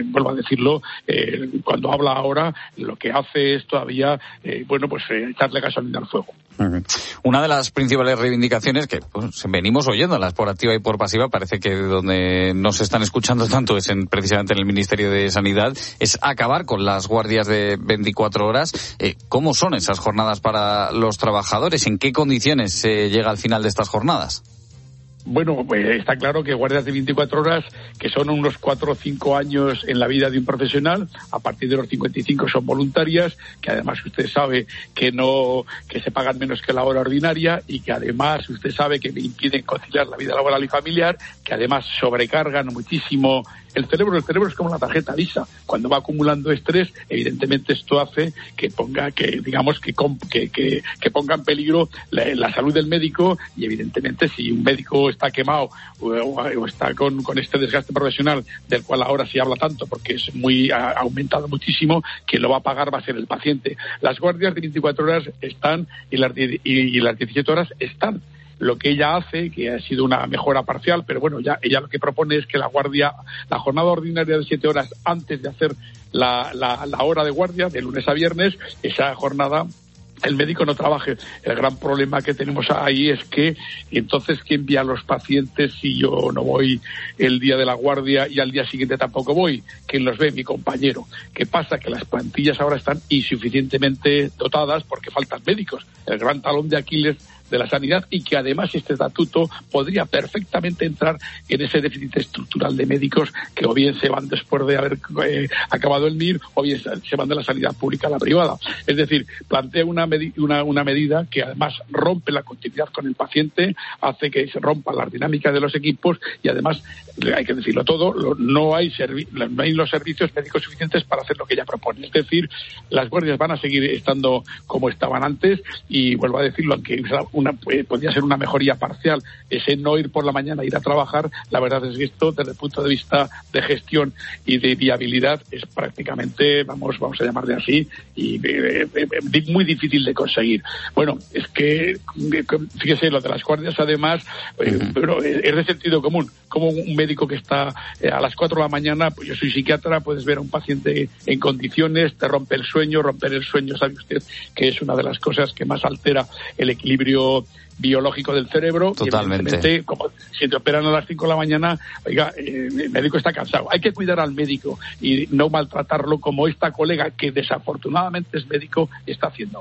vuelvo a decirlo, eh, cuando habla ahora, lo que hace es todavía, eh, bueno, pues eh, echarle gasolina al fuego. Uh-huh. Una de las principales reivindicaciones que pues, venimos oyéndolas por activa y por pasiva, parece que donde no se están escuchando tanto es en, precisamente en el Ministerio de Sanidad, es acabar con las guardias de veinticuatro horas. Eh, ¿Cómo son esas jornadas para los trabajadores? ¿En qué condiciones se llega al final de estas jornadas? Bueno, pues está claro que guardias de veinticuatro horas, que son unos cuatro o cinco años en la vida de un profesional, a partir de los cincuenta y cinco son voluntarias, que además usted sabe que no, que se pagan menos que la hora ordinaria y que además usted sabe que impiden conciliar la vida laboral y familiar, que además sobrecargan muchísimo el cerebro. El cerebro es como la tarjeta Visa. Cuando va acumulando estrés, evidentemente esto hace que ponga, que digamos, que, que, que, que ponga en peligro la, la salud del médico, y evidentemente si un médico está quemado o, o está con, con este desgaste profesional del cual ahora se habla tanto porque es muy, ha aumentado muchísimo, quien lo va a pagar va a ser el paciente. Las guardias de veinticuatro horas están y las, y, y las diecisiete horas están. Lo que ella hace, que ha sido una mejora parcial, pero bueno, ya ella lo que propone es que la guardia, la jornada ordinaria de siete horas antes de hacer la, la, la hora de guardia, de lunes a viernes, esa jornada el médico no trabaje. El gran problema que tenemos ahí es que entonces ¿quién envía a los pacientes si yo no voy el día de la guardia y al día siguiente tampoco voy? ¿Quién los ve? Mi compañero. ¿Qué pasa? Que las plantillas ahora están insuficientemente dotadas porque faltan médicos. El gran talón de Aquiles de la sanidad, y que además este estatuto podría perfectamente entrar en ese déficit estructural de médicos que o bien se van después de haber eh, acabado el M I R o bien se van de la sanidad pública a la privada. Es decir, plantea una, medi- una, una medida que además rompe la continuidad con el paciente, hace que se rompan las dinámicas de los equipos y además, hay que decirlo todo, lo, no, hay servi- no hay los servicios médicos suficientes para hacer lo que ella propone. Es decir, las guardias van a seguir estando como estaban antes y vuelvo a decirlo, aunque una, eh, podría ser una mejoría parcial, ese no ir por la mañana, ir a trabajar, la verdad es que esto desde el punto de vista de gestión y de viabilidad es prácticamente, vamos vamos a llamarle así, y eh, eh, muy difícil de conseguir. Bueno, es que, fíjese, lo de las guardias además, eh, uh-huh. pero es de sentido común. Como un médico que está eh, a las cuatro de la mañana, pues yo soy psiquiatra, puedes ver a un paciente en condiciones, te rompe el sueño, romper el sueño, sabe usted que es una de las cosas que más altera el equilibrio biológico del cerebro. Totalmente. Y como si te operan a las cinco de la mañana, oiga, eh, el médico está cansado. Hay que cuidar al médico y no maltratarlo como esta colega que desafortunadamente es médico está haciendo.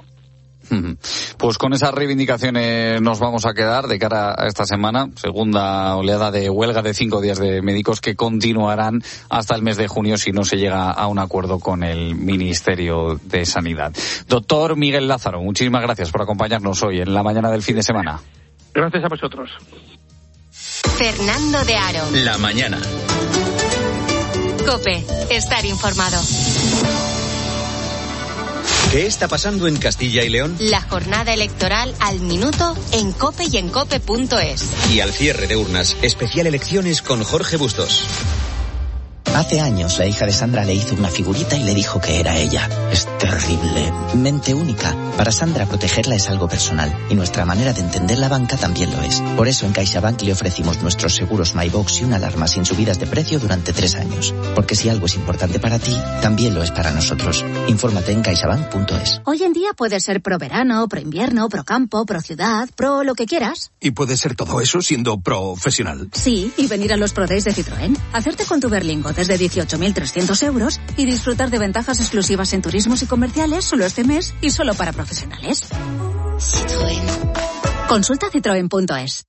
Pues con esas reivindicaciones nos vamos a quedar de cara a esta semana, segunda oleada de huelga de cinco días de médicos que continuarán hasta el mes de junio si no se llega a un acuerdo con el Ministerio de Sanidad. Doctor Miguel Lázaro, muchísimas gracias por acompañarnos hoy en la mañana del fin de semana. Gracias a vosotros. Fernando de Aro. La mañana. COPE, estar informado. ¿Qué está pasando en Castilla y León? La jornada electoral al minuto en COPE y en cope punto es. Y al cierre de urnas, especial elecciones con Jorge Bustos. Hace años la hija de Sandra le hizo una figurita y le dijo que era ella. Es terrible. Mente única. Para Sandra protegerla es algo personal y nuestra manera de entender la banca también lo es. Por eso en CaixaBank le ofrecimos nuestros seguros MyBox y una alarma sin subidas de precio durante tres años. Porque si algo es importante para ti, también lo es para nosotros. Infórmate en caixabank punto es. Hoy en día puedes ser pro verano, pro invierno, pro campo, pro ciudad, pro lo que quieras. ¿Y puede ser todo eso siendo profesional? Sí, y venir a los Pro Days de Citroën, hacerte con tu Berlingo desde dieciocho mil trescientos euros y disfrutar de ventajas exclusivas en turismos y comerciales solo este mes y solo para profesionales. Citroën. Consulta citroen punto es.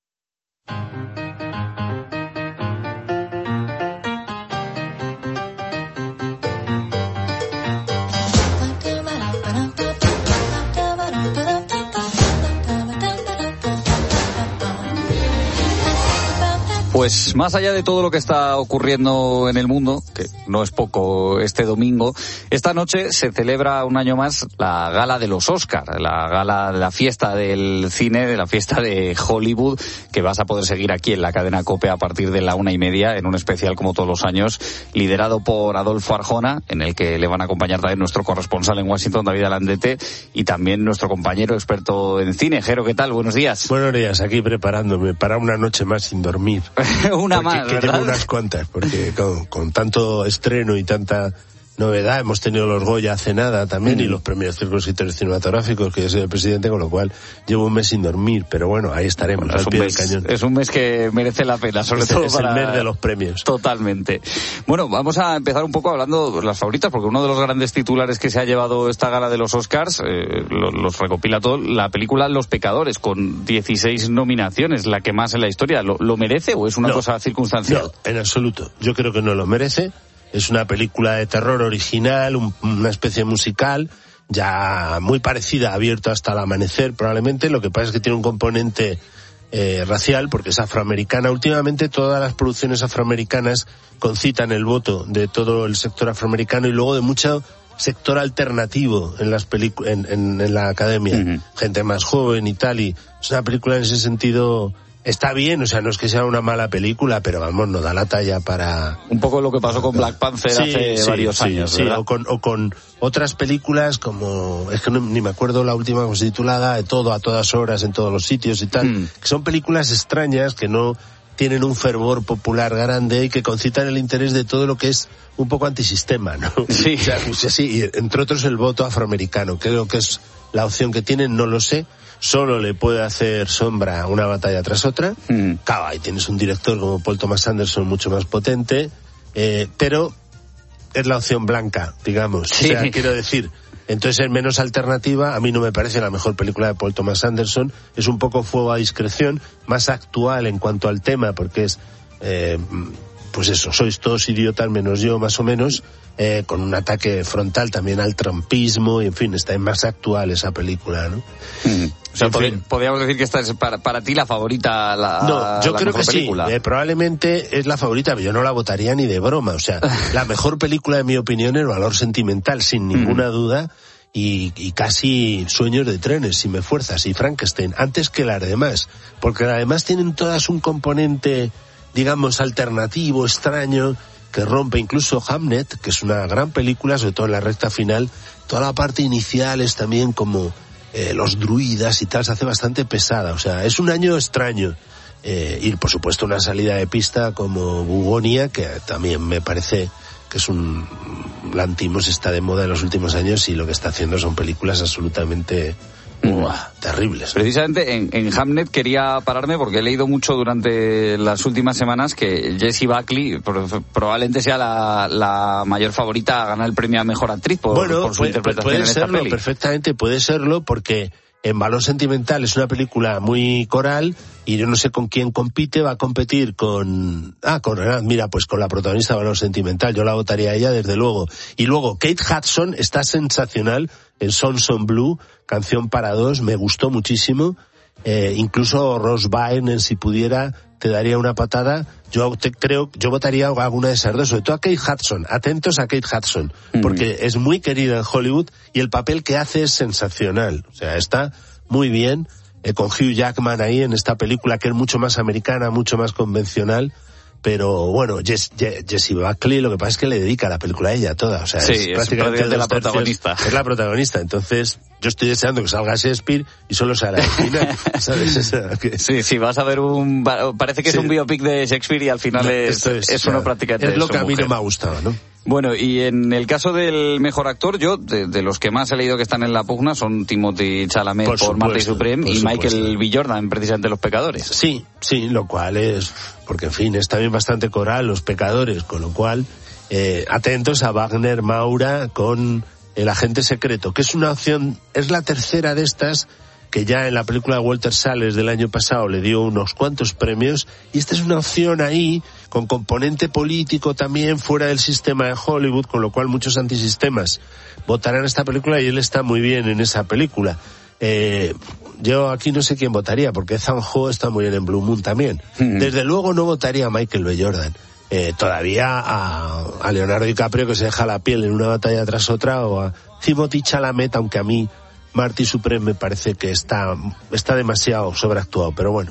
Pues más allá de todo lo que está ocurriendo en el mundo, que no es poco este domingo, esta noche se celebra un año más la gala de los Oscar, la gala de la fiesta del cine, de la fiesta de Hollywood, que vas a poder seguir aquí en la cadena COPE a partir de la una y media, en un especial como todos los años, liderado por Adolfo Arjona, en el que le van a acompañar también nuestro corresponsal en Washington, David Alandete, y también nuestro compañero experto en cine. Jero, ¿qué tal? Buenos días. Buenos días, aquí preparándome para una noche más sin dormir. Una porque, más, que ¿verdad? llevo unas cuantas, porque con, con tanto estreno y tanta novedad, hemos tenido los Goya hace nada también, mm. y los premios Círculos Cinematográficos, que yo soy el presidente, con lo cual llevo un mes sin dormir, pero bueno, ahí estaremos, bueno, al pie mes, del cañón. Es un mes que merece la pena, sobre es, todo es para... el mes de los premios. Totalmente. Bueno, vamos a empezar un poco hablando de las favoritas, porque uno de los grandes titulares que se ha llevado esta gala de los Oscars, eh, los, los recopila todo, la película Los Pecadores, con dieciséis nominaciones, la que más en la historia. ¿Lo, lo merece o es una no, cosa circunstancial? No, en absoluto. Yo creo que no lo merece. Es una película de terror original, un, una especie musical, ya muy parecida a Abierto hasta el amanecer, probablemente. Lo que pasa es que tiene un componente eh, racial, porque es afroamericana. Últimamente todas las producciones afroamericanas concitan el voto de todo el sector afroamericano y luego de mucho sector alternativo en las pelicu- en, en, en la academia. Uh-huh. Gente más joven y tal, y es una película en ese sentido... Está bien, o sea, no es que sea una mala película, pero vamos, no da la talla para... Un poco lo que pasó con Black Panther sí, hace sí, varios sí, años, sí, ¿verdad? o con, o con otras películas como... Es que no, ni me acuerdo la última como se titulada, de todo a todas horas, en todos los sitios y tal, mm. que son películas extrañas que no tienen un fervor popular grande y que concitan el interés de todo lo que es un poco antisistema, ¿no? Sí. O sea, sí, y entre otros el voto afroamericano. Creo que es la opción que tienen, no lo sé. Solo le puede hacer sombra una batalla tras otra. Mm. Claro, ahí tienes un director como Paul Thomas Anderson mucho más potente, eh, pero es la opción blanca, digamos. Sí. O sea, quiero decir, entonces es menos alternativa. A mí no me parece la mejor película de Paul Thomas Anderson. Es un poco fuego a discreción, más actual en cuanto al tema, porque es, eh, pues eso, sois todos idiotas menos yo, más o menos. Eh, con un ataque frontal también al trumpismo, y en fin, está en más actual esa película, ¿no? Mm. O sea, pod- podríamos decir que esta es para, para ti la favorita, la No, yo la creo que película. sí, eh, probablemente es la favorita, pero yo no la votaría ni de broma, o sea, la mejor película, en mi opinión, es Valor Sentimental, sin ninguna mm. duda, y, y casi Sueños de trenes, si me fuerzas, y Frankenstein, antes que las demás, porque además tienen todas un componente, digamos, alternativo, extraño, que rompe. Incluso Hamnet, que es una gran película, sobre todo en la recta final, toda la parte inicial es también como eh, los druidas y tal, se hace bastante pesada, o sea, es un año extraño. Eh, y por supuesto una salida de pista como Bugonia, que también me parece que es un... Lantimos está de moda en los últimos años y lo que está haciendo son películas absolutamente... Uah, terribles. Precisamente en, en Hamnet quería pararme porque he leído mucho durante las últimas semanas que Jessie Buckley probablemente sea la, la mayor favorita a ganar el premio a Mejor Actriz por, bueno, por su puede, interpretación puede en esta serlo, peli. Perfectamente puede serlo, porque en Valor Sentimental es una película muy coral y yo no sé con quién compite, va a competir con... Ah, con mira, pues con la protagonista de Valor Sentimental, yo la votaría a ella desde luego. Y luego Kate Hudson está sensacional en Sons on Blue, Canción para dos, me gustó muchísimo. Eh, incluso Ross Byrne, en Si pudiera, te daría una patada. Yo te, creo, yo votaría a alguna de esas dos, sobre todo a Kate Hudson. Atentos a Kate Hudson, mm. porque es muy querida en Hollywood y el papel que hace es sensacional. O sea, está muy bien, eh, con Hugh Jackman ahí en esta película que es mucho más americana, mucho más convencional. Pero bueno, Jess, Jessie Buckley, lo que pasa es que le dedica la película a ella toda, o sea, sí, es prácticamente es la protagonista. Es la protagonista, entonces yo estoy deseando que salga Shakespeare y solo sale al final, ¿sabes? Esa, que... Sí, sí, vas a ver un... Parece que sí. Es un biopic de Shakespeare y al final no, es, es, es uno prácticamente es lo que a mí mujer. no me ha gustado, ¿no? Bueno, y en el caso del mejor actor, yo, de, de los que más he leído que están en la pugna son Timothy Chalamet por, por Marta y Supreme y supuesto. Michael B. Jordan, precisamente Los Pecadores. Sí, sí, lo cual es... Porque, en fin, es también bastante coral, Los Pecadores, con lo cual, eh, atentos a Wagner Maura con El Agente Secreto, que es una opción, es la tercera de estas, que ya en la película de Walter Salles del año pasado le dio unos cuantos premios, y esta es una opción ahí, con componente político también, fuera del sistema de Hollywood, con lo cual muchos antisistemas votarán esta película, y él está muy bien en esa película. Eh, yo aquí no sé quién votaría, porque Zhang Ho está muy bien en Blue Moon también. Mm. Desde luego no votaría a Michael B. Jordan. Eh, todavía a, a Leonardo DiCaprio, que se deja la piel en una batalla tras otra, o a Timothy Chalamet, aunque a mí Marty Supreme me parece que está, está demasiado sobreactuado, pero bueno.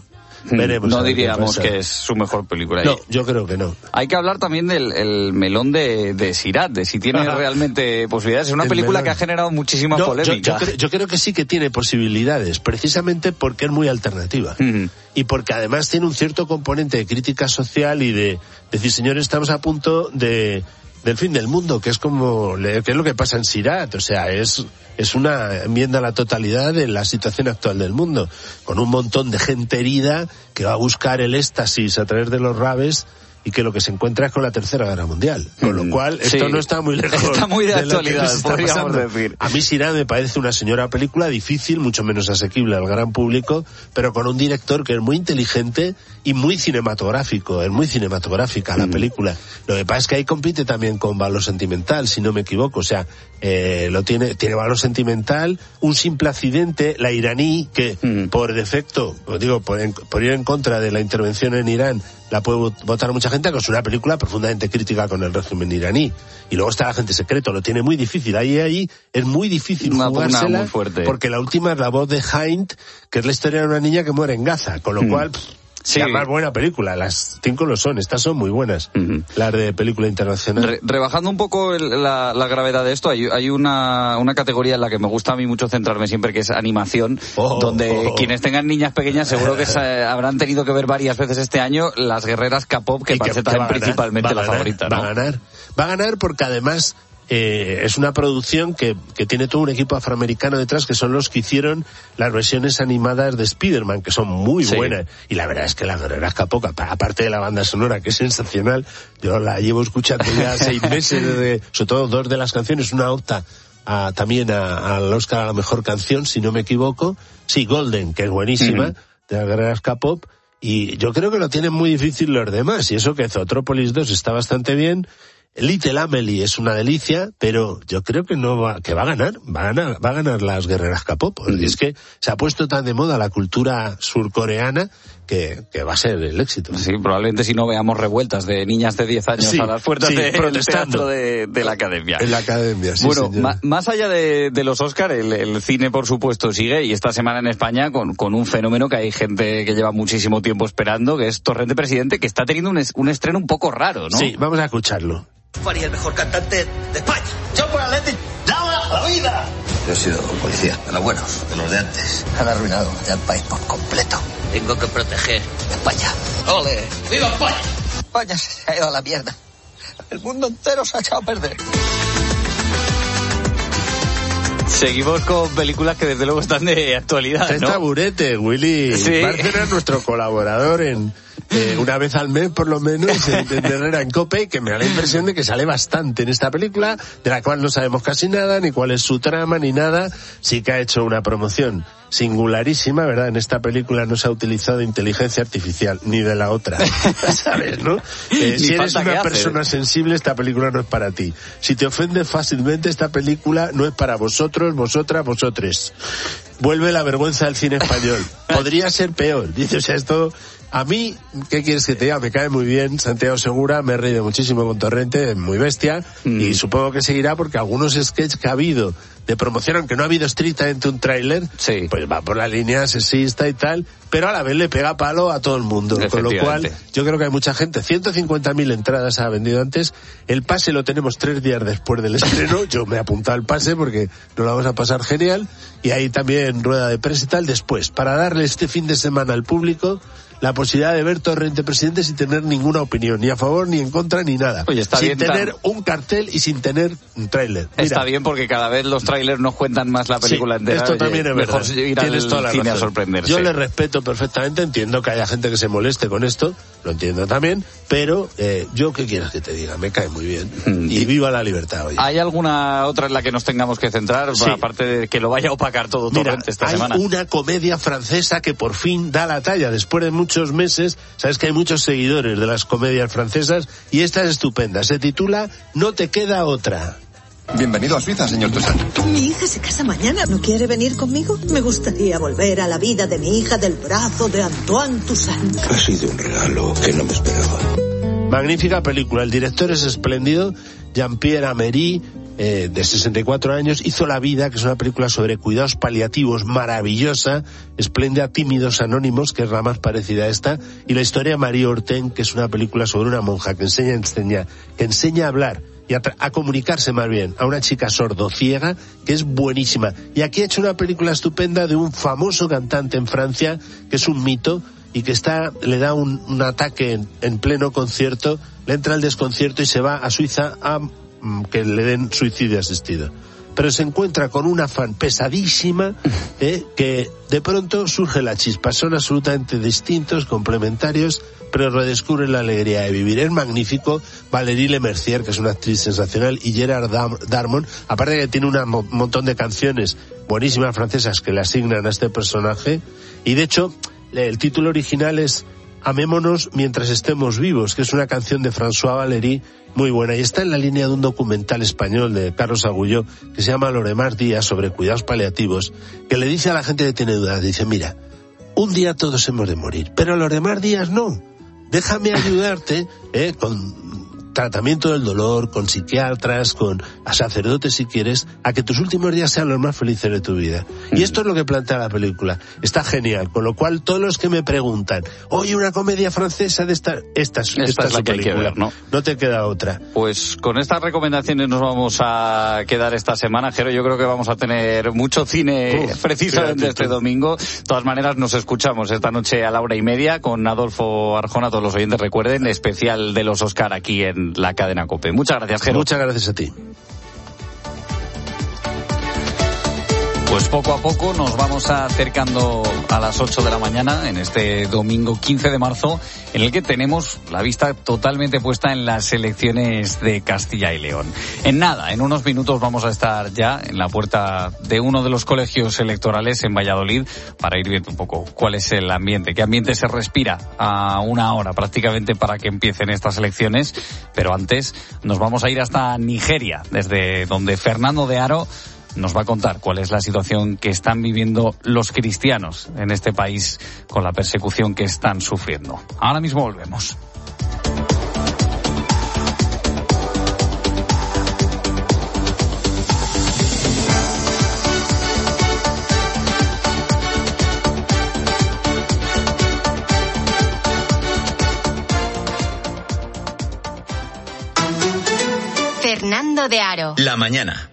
Veremos. No diríamos que es su mejor película. No, yo creo que no. Hay que hablar también del el melón de, de Sirat, de si tiene realmente posibilidades. Es una el película melón. que ha generado muchísima no, polémica. Yo, yo, creo, yo creo que sí que tiene posibilidades, precisamente porque es muy alternativa. Uh-huh. Y porque además tiene un cierto componente de crítica social y de decir, señores, estamos a punto de... del fin del mundo, que es como que es lo que pasa en Sirat, o sea, es es una enmienda a la totalidad de la situación actual del mundo, con un montón de gente herida que va a buscar el éxtasis a través de los rabes y que lo que se encuentra es con la Tercera Guerra Mundial, con lo cual esto sí, no está muy lejos. Está muy de, de actualidad, podríamos pasando. decir. A mí Sirat me parece una señora película difícil, mucho menos asequible al gran público, pero con un director que es muy inteligente y muy cinematográfico, es muy cinematográfica la mm. película. Lo que pasa es que ahí compite también con Valor Sentimental, si no me equivoco, o sea, eh, lo tiene, tiene Valor Sentimental, Un simple accidente, la iraní, que mm. por defecto, os digo, por, en, por ir en contra de la intervención en Irán, la puede votar mucha gente, que es una película profundamente crítica con el régimen iraní. Y luego está El agente secreto, lo tiene muy difícil. Ahí, ahí es muy difícil una jugársela, muy fuerte. Porque la última es la voz de Hind, que es la historia de una niña que muere en Gaza, con lo mm. cual... Sí. La más buena película, las cinco lo son, estas son muy buenas, uh-huh. las de película internacional. Re- rebajando un poco el, la, la gravedad de esto, hay, hay una, una categoría en la que me gusta a mí mucho centrarme siempre, que es animación, oh, donde oh, oh. quienes tengan niñas pequeñas seguro que se, habrán tenido que ver varias veces este año Las Guerreras K-pop, que parece también principalmente la favorita, ¿no? Va a ganar, va a ganar porque además... Eh, es una producción que, que tiene todo un equipo afroamericano detrás, que son los que hicieron las versiones animadas de Spider-Man, que son muy sí. buenas. Y la verdad es que La Guerrera K-pop, aparte de la banda sonora, que es sensacional, yo la llevo escuchando ya seis meses, desde, sobre todo dos de las canciones, una opta a, también a, al Oscar a la mejor canción, si no me equivoco. Sí, Golden, que es buenísima, mm-hmm. de Las Guerreras K-pop. Y yo creo que lo tienen muy difícil los demás, y eso que Zootropolis dos está bastante bien. Little Amelie es una delicia, pero yo creo que no va, que va a ganar, va a ganar, va a ganar Las Guerreras K-pop, porque mm. es que se ha puesto tan de moda la cultura surcoreana que, que va a ser el éxito. Sí, probablemente si no veamos revueltas de niñas de diez años sí, a las puertas sí, del teatro de, de la academia. En la academia, sí, bueno, señor. Ma, más allá de, de los Oscar, el, el cine por supuesto sigue, y esta semana en España con, con un fenómeno que hay gente que lleva muchísimo tiempo esperando, que es Torrente Presidente, que está teniendo un, es, un estreno un poco raro, ¿no? Sí, vamos a escucharlo. Faría el mejor cantante de España. Yo por Atleti, ¡dame la vida! Yo he sido policía, de los buenos, de los de antes. Han arruinado ya el país por completo. Tengo que proteger España. ¡Ole! ¡Viva España! España se ha ido a la mierda. El mundo entero se ha echado a perder. Seguimos con películas que desde luego están de actualidad, ¿no? Es Taburete, Willy. Sí. Bárcena es nuestro colaborador en eh, una vez al mes, por lo menos, en, en Herrera en COPE, que me da la impresión de que sale bastante en esta película, de la cual no sabemos casi nada, ni cuál es su trama, ni nada. Sí que ha hecho una promoción singularísima, ¿verdad? En esta película no se ha utilizado inteligencia artificial, ni de la otra, ¿sabes, no? Eh, si eres una persona hace. sensible, esta película no es para ti. Si te ofendes fácilmente, esta película no es para vosotros, vosotras, vosotres. Vuelve la vergüenza del cine español. Podría ser peor, dice, o sea, esto... A mí, ¿qué quieres que te diga? Me cae muy bien Santiago Segura, me he reído muchísimo con Torrente, muy bestia, mm. y supongo que seguirá porque algunos sketches que ha habido de promoción, aunque no ha habido estrictamente un tráiler, sí. pues va por la línea sexista y tal, pero a la vez le pega palo a todo el mundo, con lo cual yo creo que hay mucha gente. ciento cincuenta mil entradas ha vendido antes, el pase lo tenemos tres días después del estreno, yo me he apuntado al pase porque nos lo vamos a pasar genial, y ahí también rueda de prensa y tal después, para darle este fin de semana al público la posibilidad de ver Torrente Presidente sin tener ninguna opinión, ni a favor, ni en contra, ni nada. Oye, está sin bien, tener tan... un cartel y sin tener un tráiler. Está bien porque cada vez los tráilers nos cuentan más la película sí, entera. Esto también es verdad. Mejor ir Tienes al toda la cine razón. a sorprenderse. Yo le respeto perfectamente, entiendo que haya gente que se moleste con esto, lo entiendo también, pero eh, yo qué quieres que te diga, me cae muy bien. Mm. Y viva la libertad, oye. ¿Hay alguna otra en la que nos tengamos que centrar? Sí. Aparte de que lo vaya a opacar todo Mira, Torrente esta hay semana. Hay una comedia francesa que por fin da la talla después de muchos meses. Sabes que hay muchos seguidores de las comedias francesas y esta es estupenda. Se titula No te queda otra. Bienvenido a Suiza, señor Toussaint. Mi hija se casa mañana. ¿No quiere venir conmigo? Me gustaría volver a la vida de mi hija del brazo de Antoine Toussaint. Ha sido un regalo que no me esperaba. Magnífica película, el director es espléndido, Jean-Pierre Améry, eh, de sesenta y cuatro años, hizo La vida, que es una película sobre cuidados paliativos, maravillosa, espléndida, Tímidos Anónimos, que es la más parecida a esta, y la historia de Marie Horten, que es una película sobre una monja que enseña, enseña, que enseña a hablar y a, a comunicarse más bien a una chica sordo-ciega, que es buenísima. Y aquí ha hecho una película estupenda de un famoso cantante en Francia, que es un mito, y que está, le da un, un ataque en, en pleno concierto, le entra el desconcierto y se va a Suiza a mm, que le den suicidio asistido. Pero se encuentra con una fan pesadísima, eh, que de pronto surge la chispa. Son absolutamente distintos, complementarios, pero redescubren la alegría de vivir. Es magnífico. Valérie Lemercier, que es una actriz sensacional, y Gerard Darmon, aparte de que tiene un mo- montón de canciones buenísimas francesas que le asignan a este personaje, y de hecho el título original es Amémonos mientras estemos vivos, que es una canción de François Valéry muy buena, y está en la línea de un documental español de Carlos Agulló que se llama Loremar Díaz, sobre cuidados paliativos, que le dice a la gente que tiene dudas, dice, mira, un día todos hemos de morir, pero Loremar Díaz no, déjame ayudarte eh, con tratamiento del dolor, con psiquiatras, con a sacerdotes si quieres, a que tus últimos días sean los más felices de tu vida. Y esto es lo que plantea la película. Está genial, con lo cual todos los que me preguntan, oye, una comedia francesa de esta, esta, esta, esta es la que hay que ver, ¿no? No te queda otra. Pues con estas recomendaciones nos vamos a quedar esta semana, Jero. Yo creo que vamos a tener mucho cine Uf, precisamente este domingo. De todas maneras, nos escuchamos esta noche a la hora y media con Adolfo Arjona. Todos los oyentes recuerden, especial de los Oscar aquí en la cadena COPE. Muchas gracias, Jero. Muchas gracias a ti. Pues poco a poco nos vamos acercando a las ocho de la mañana en este domingo quince de marzo, en el que tenemos la vista totalmente puesta en las elecciones de Castilla y León. En nada, en unos minutos vamos a estar ya en la puerta de uno de los colegios electorales en Valladolid para ir viendo un poco cuál es el ambiente, qué ambiente se respira a una hora prácticamente para que empiecen estas elecciones. Pero antes nos vamos a ir hasta Nigeria, desde donde Fernando de Aro nos va a contar cuál es la situación que están viviendo los cristianos en este país con la persecución que están sufriendo. Ahora mismo volvemos. Fernando de Aro. La mañana.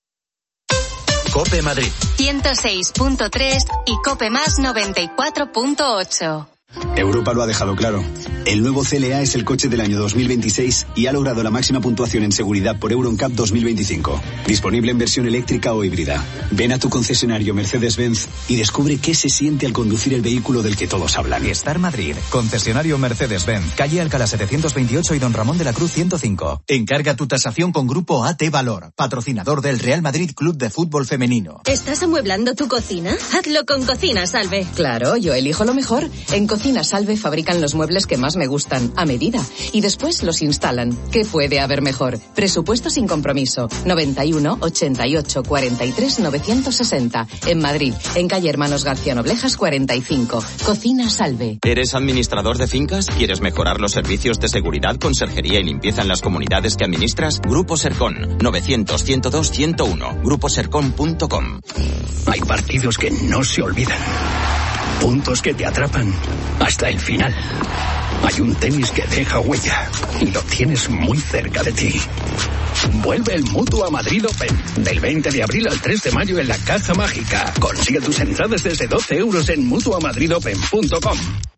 COPE Madrid ciento seis punto tres y COPE Más noventa y cuatro punto ocho. Europa lo ha dejado claro. El nuevo C L A es el coche del año dos mil veintiséis y ha logrado la máxima puntuación en seguridad por Euro N C A P dos mil veinticinco. Disponible en versión eléctrica o híbrida. Ven a tu concesionario Mercedes-Benz y descubre qué se siente al conducir el vehículo del que todos hablan. Star Madrid, concesionario Mercedes-Benz, calle Alcalá setecientos veintiocho y Don Ramón de la Cruz ciento cinco. Encarga tu tasación con Grupo A T Valor, patrocinador del Real Madrid Club de Fútbol Femenino. ¿Estás amueblando tu cocina? Hazlo con Cocina Salve. Claro, yo elijo lo mejor. En Cocina Salve fabrican los muebles que más me gustan, a medida, y después los instalan. ¿Qué puede haber mejor? Presupuesto sin compromiso. noventa y uno, ochenta y ocho, cuarenta y tres, novecientos sesenta. En Madrid, en calle Hermanos García Noblejas cuarenta y cinco. Cocina Salve. ¿Eres administrador de fincas? ¿Quieres mejorar los servicios de seguridad, conserjería y limpieza en las comunidades que administras? Grupo Sercon. novecientos, ciento dos, ciento uno. grupo sercon punto com. Hay partidos que no se olvidan. Puntos que te atrapan hasta el final. Hay un tenis que deja huella y lo tienes muy cerca de ti. Vuelve el Mutua Madrid Open del veinte de abril al tres de mayo en la Caja Mágica. Consigue tus entradas desde doce euros en mutua madrid open punto com.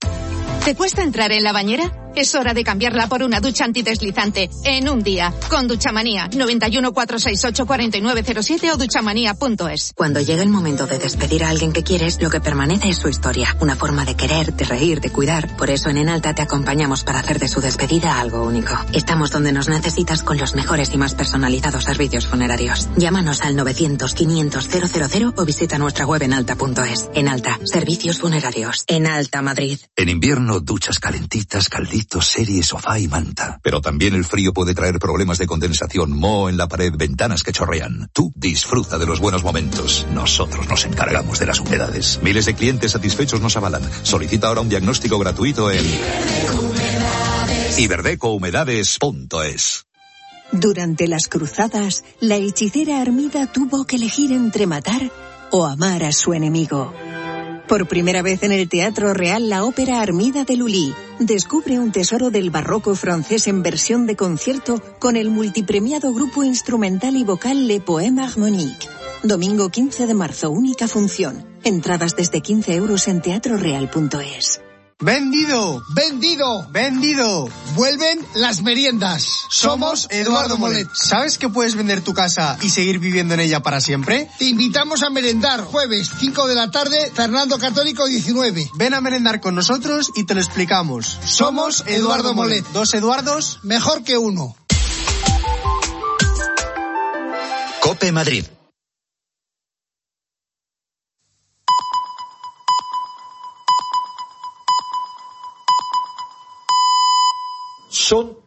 ¿Te cuesta entrar en la bañera? Es hora de cambiarla por una ducha antideslizante en un día. Con Duchamanía, noventa y uno, cuatrocientos sesenta y ocho, cuarenta y nueve cero siete o duchamanía punto es. Cuando llega el momento de despedir a alguien que quieres, lo que permanece es su historia. Una forma de querer, de reír, de cuidar. Por eso en Enalta te acompañamos para hacer de su despedida algo único. Estamos donde nos necesitas con los mejores y más personalizados servicios funerarios. Llámanos al novecientos, quinientos, cero cero cero o visita nuestra web enalta punto es. Enalta, servicios funerarios. Enalta Madrid. En invierno, duchas calentitas, calditas, serie, sofá y manta. Pero también el frío puede traer problemas de condensación, moho en la pared, ventanas que chorrean. Tú disfruta de los buenos momentos. Nosotros nos encargamos de las humedades. Miles de clientes satisfechos nos avalan. Solicita ahora un diagnóstico gratuito en... Iberdecohumedades punto es. Durante las cruzadas, la hechicera Armida tuvo que elegir entre matar o amar a su enemigo. Por primera vez en el Teatro Real, la ópera Armida de Lully descubre un tesoro del barroco francés en versión de concierto con el multipremiado grupo instrumental y vocal Le Poème Harmonique. Domingo quince de marzo, única función. Entradas desde quince euros en teatro real punto es. ¡Vendido! ¡Vendido! ¡Vendido! Vuelven las meriendas. Somos Eduardo Molet. ¿Sabes que puedes vender tu casa y seguir viviendo en ella para siempre? Te invitamos a merendar. Jueves, cinco de la tarde, Fernando Católico diecinueve. Ven a merendar con nosotros y te lo explicamos. Somos Eduardo Molet. Dos Eduardos, mejor que uno. COPE Madrid. Son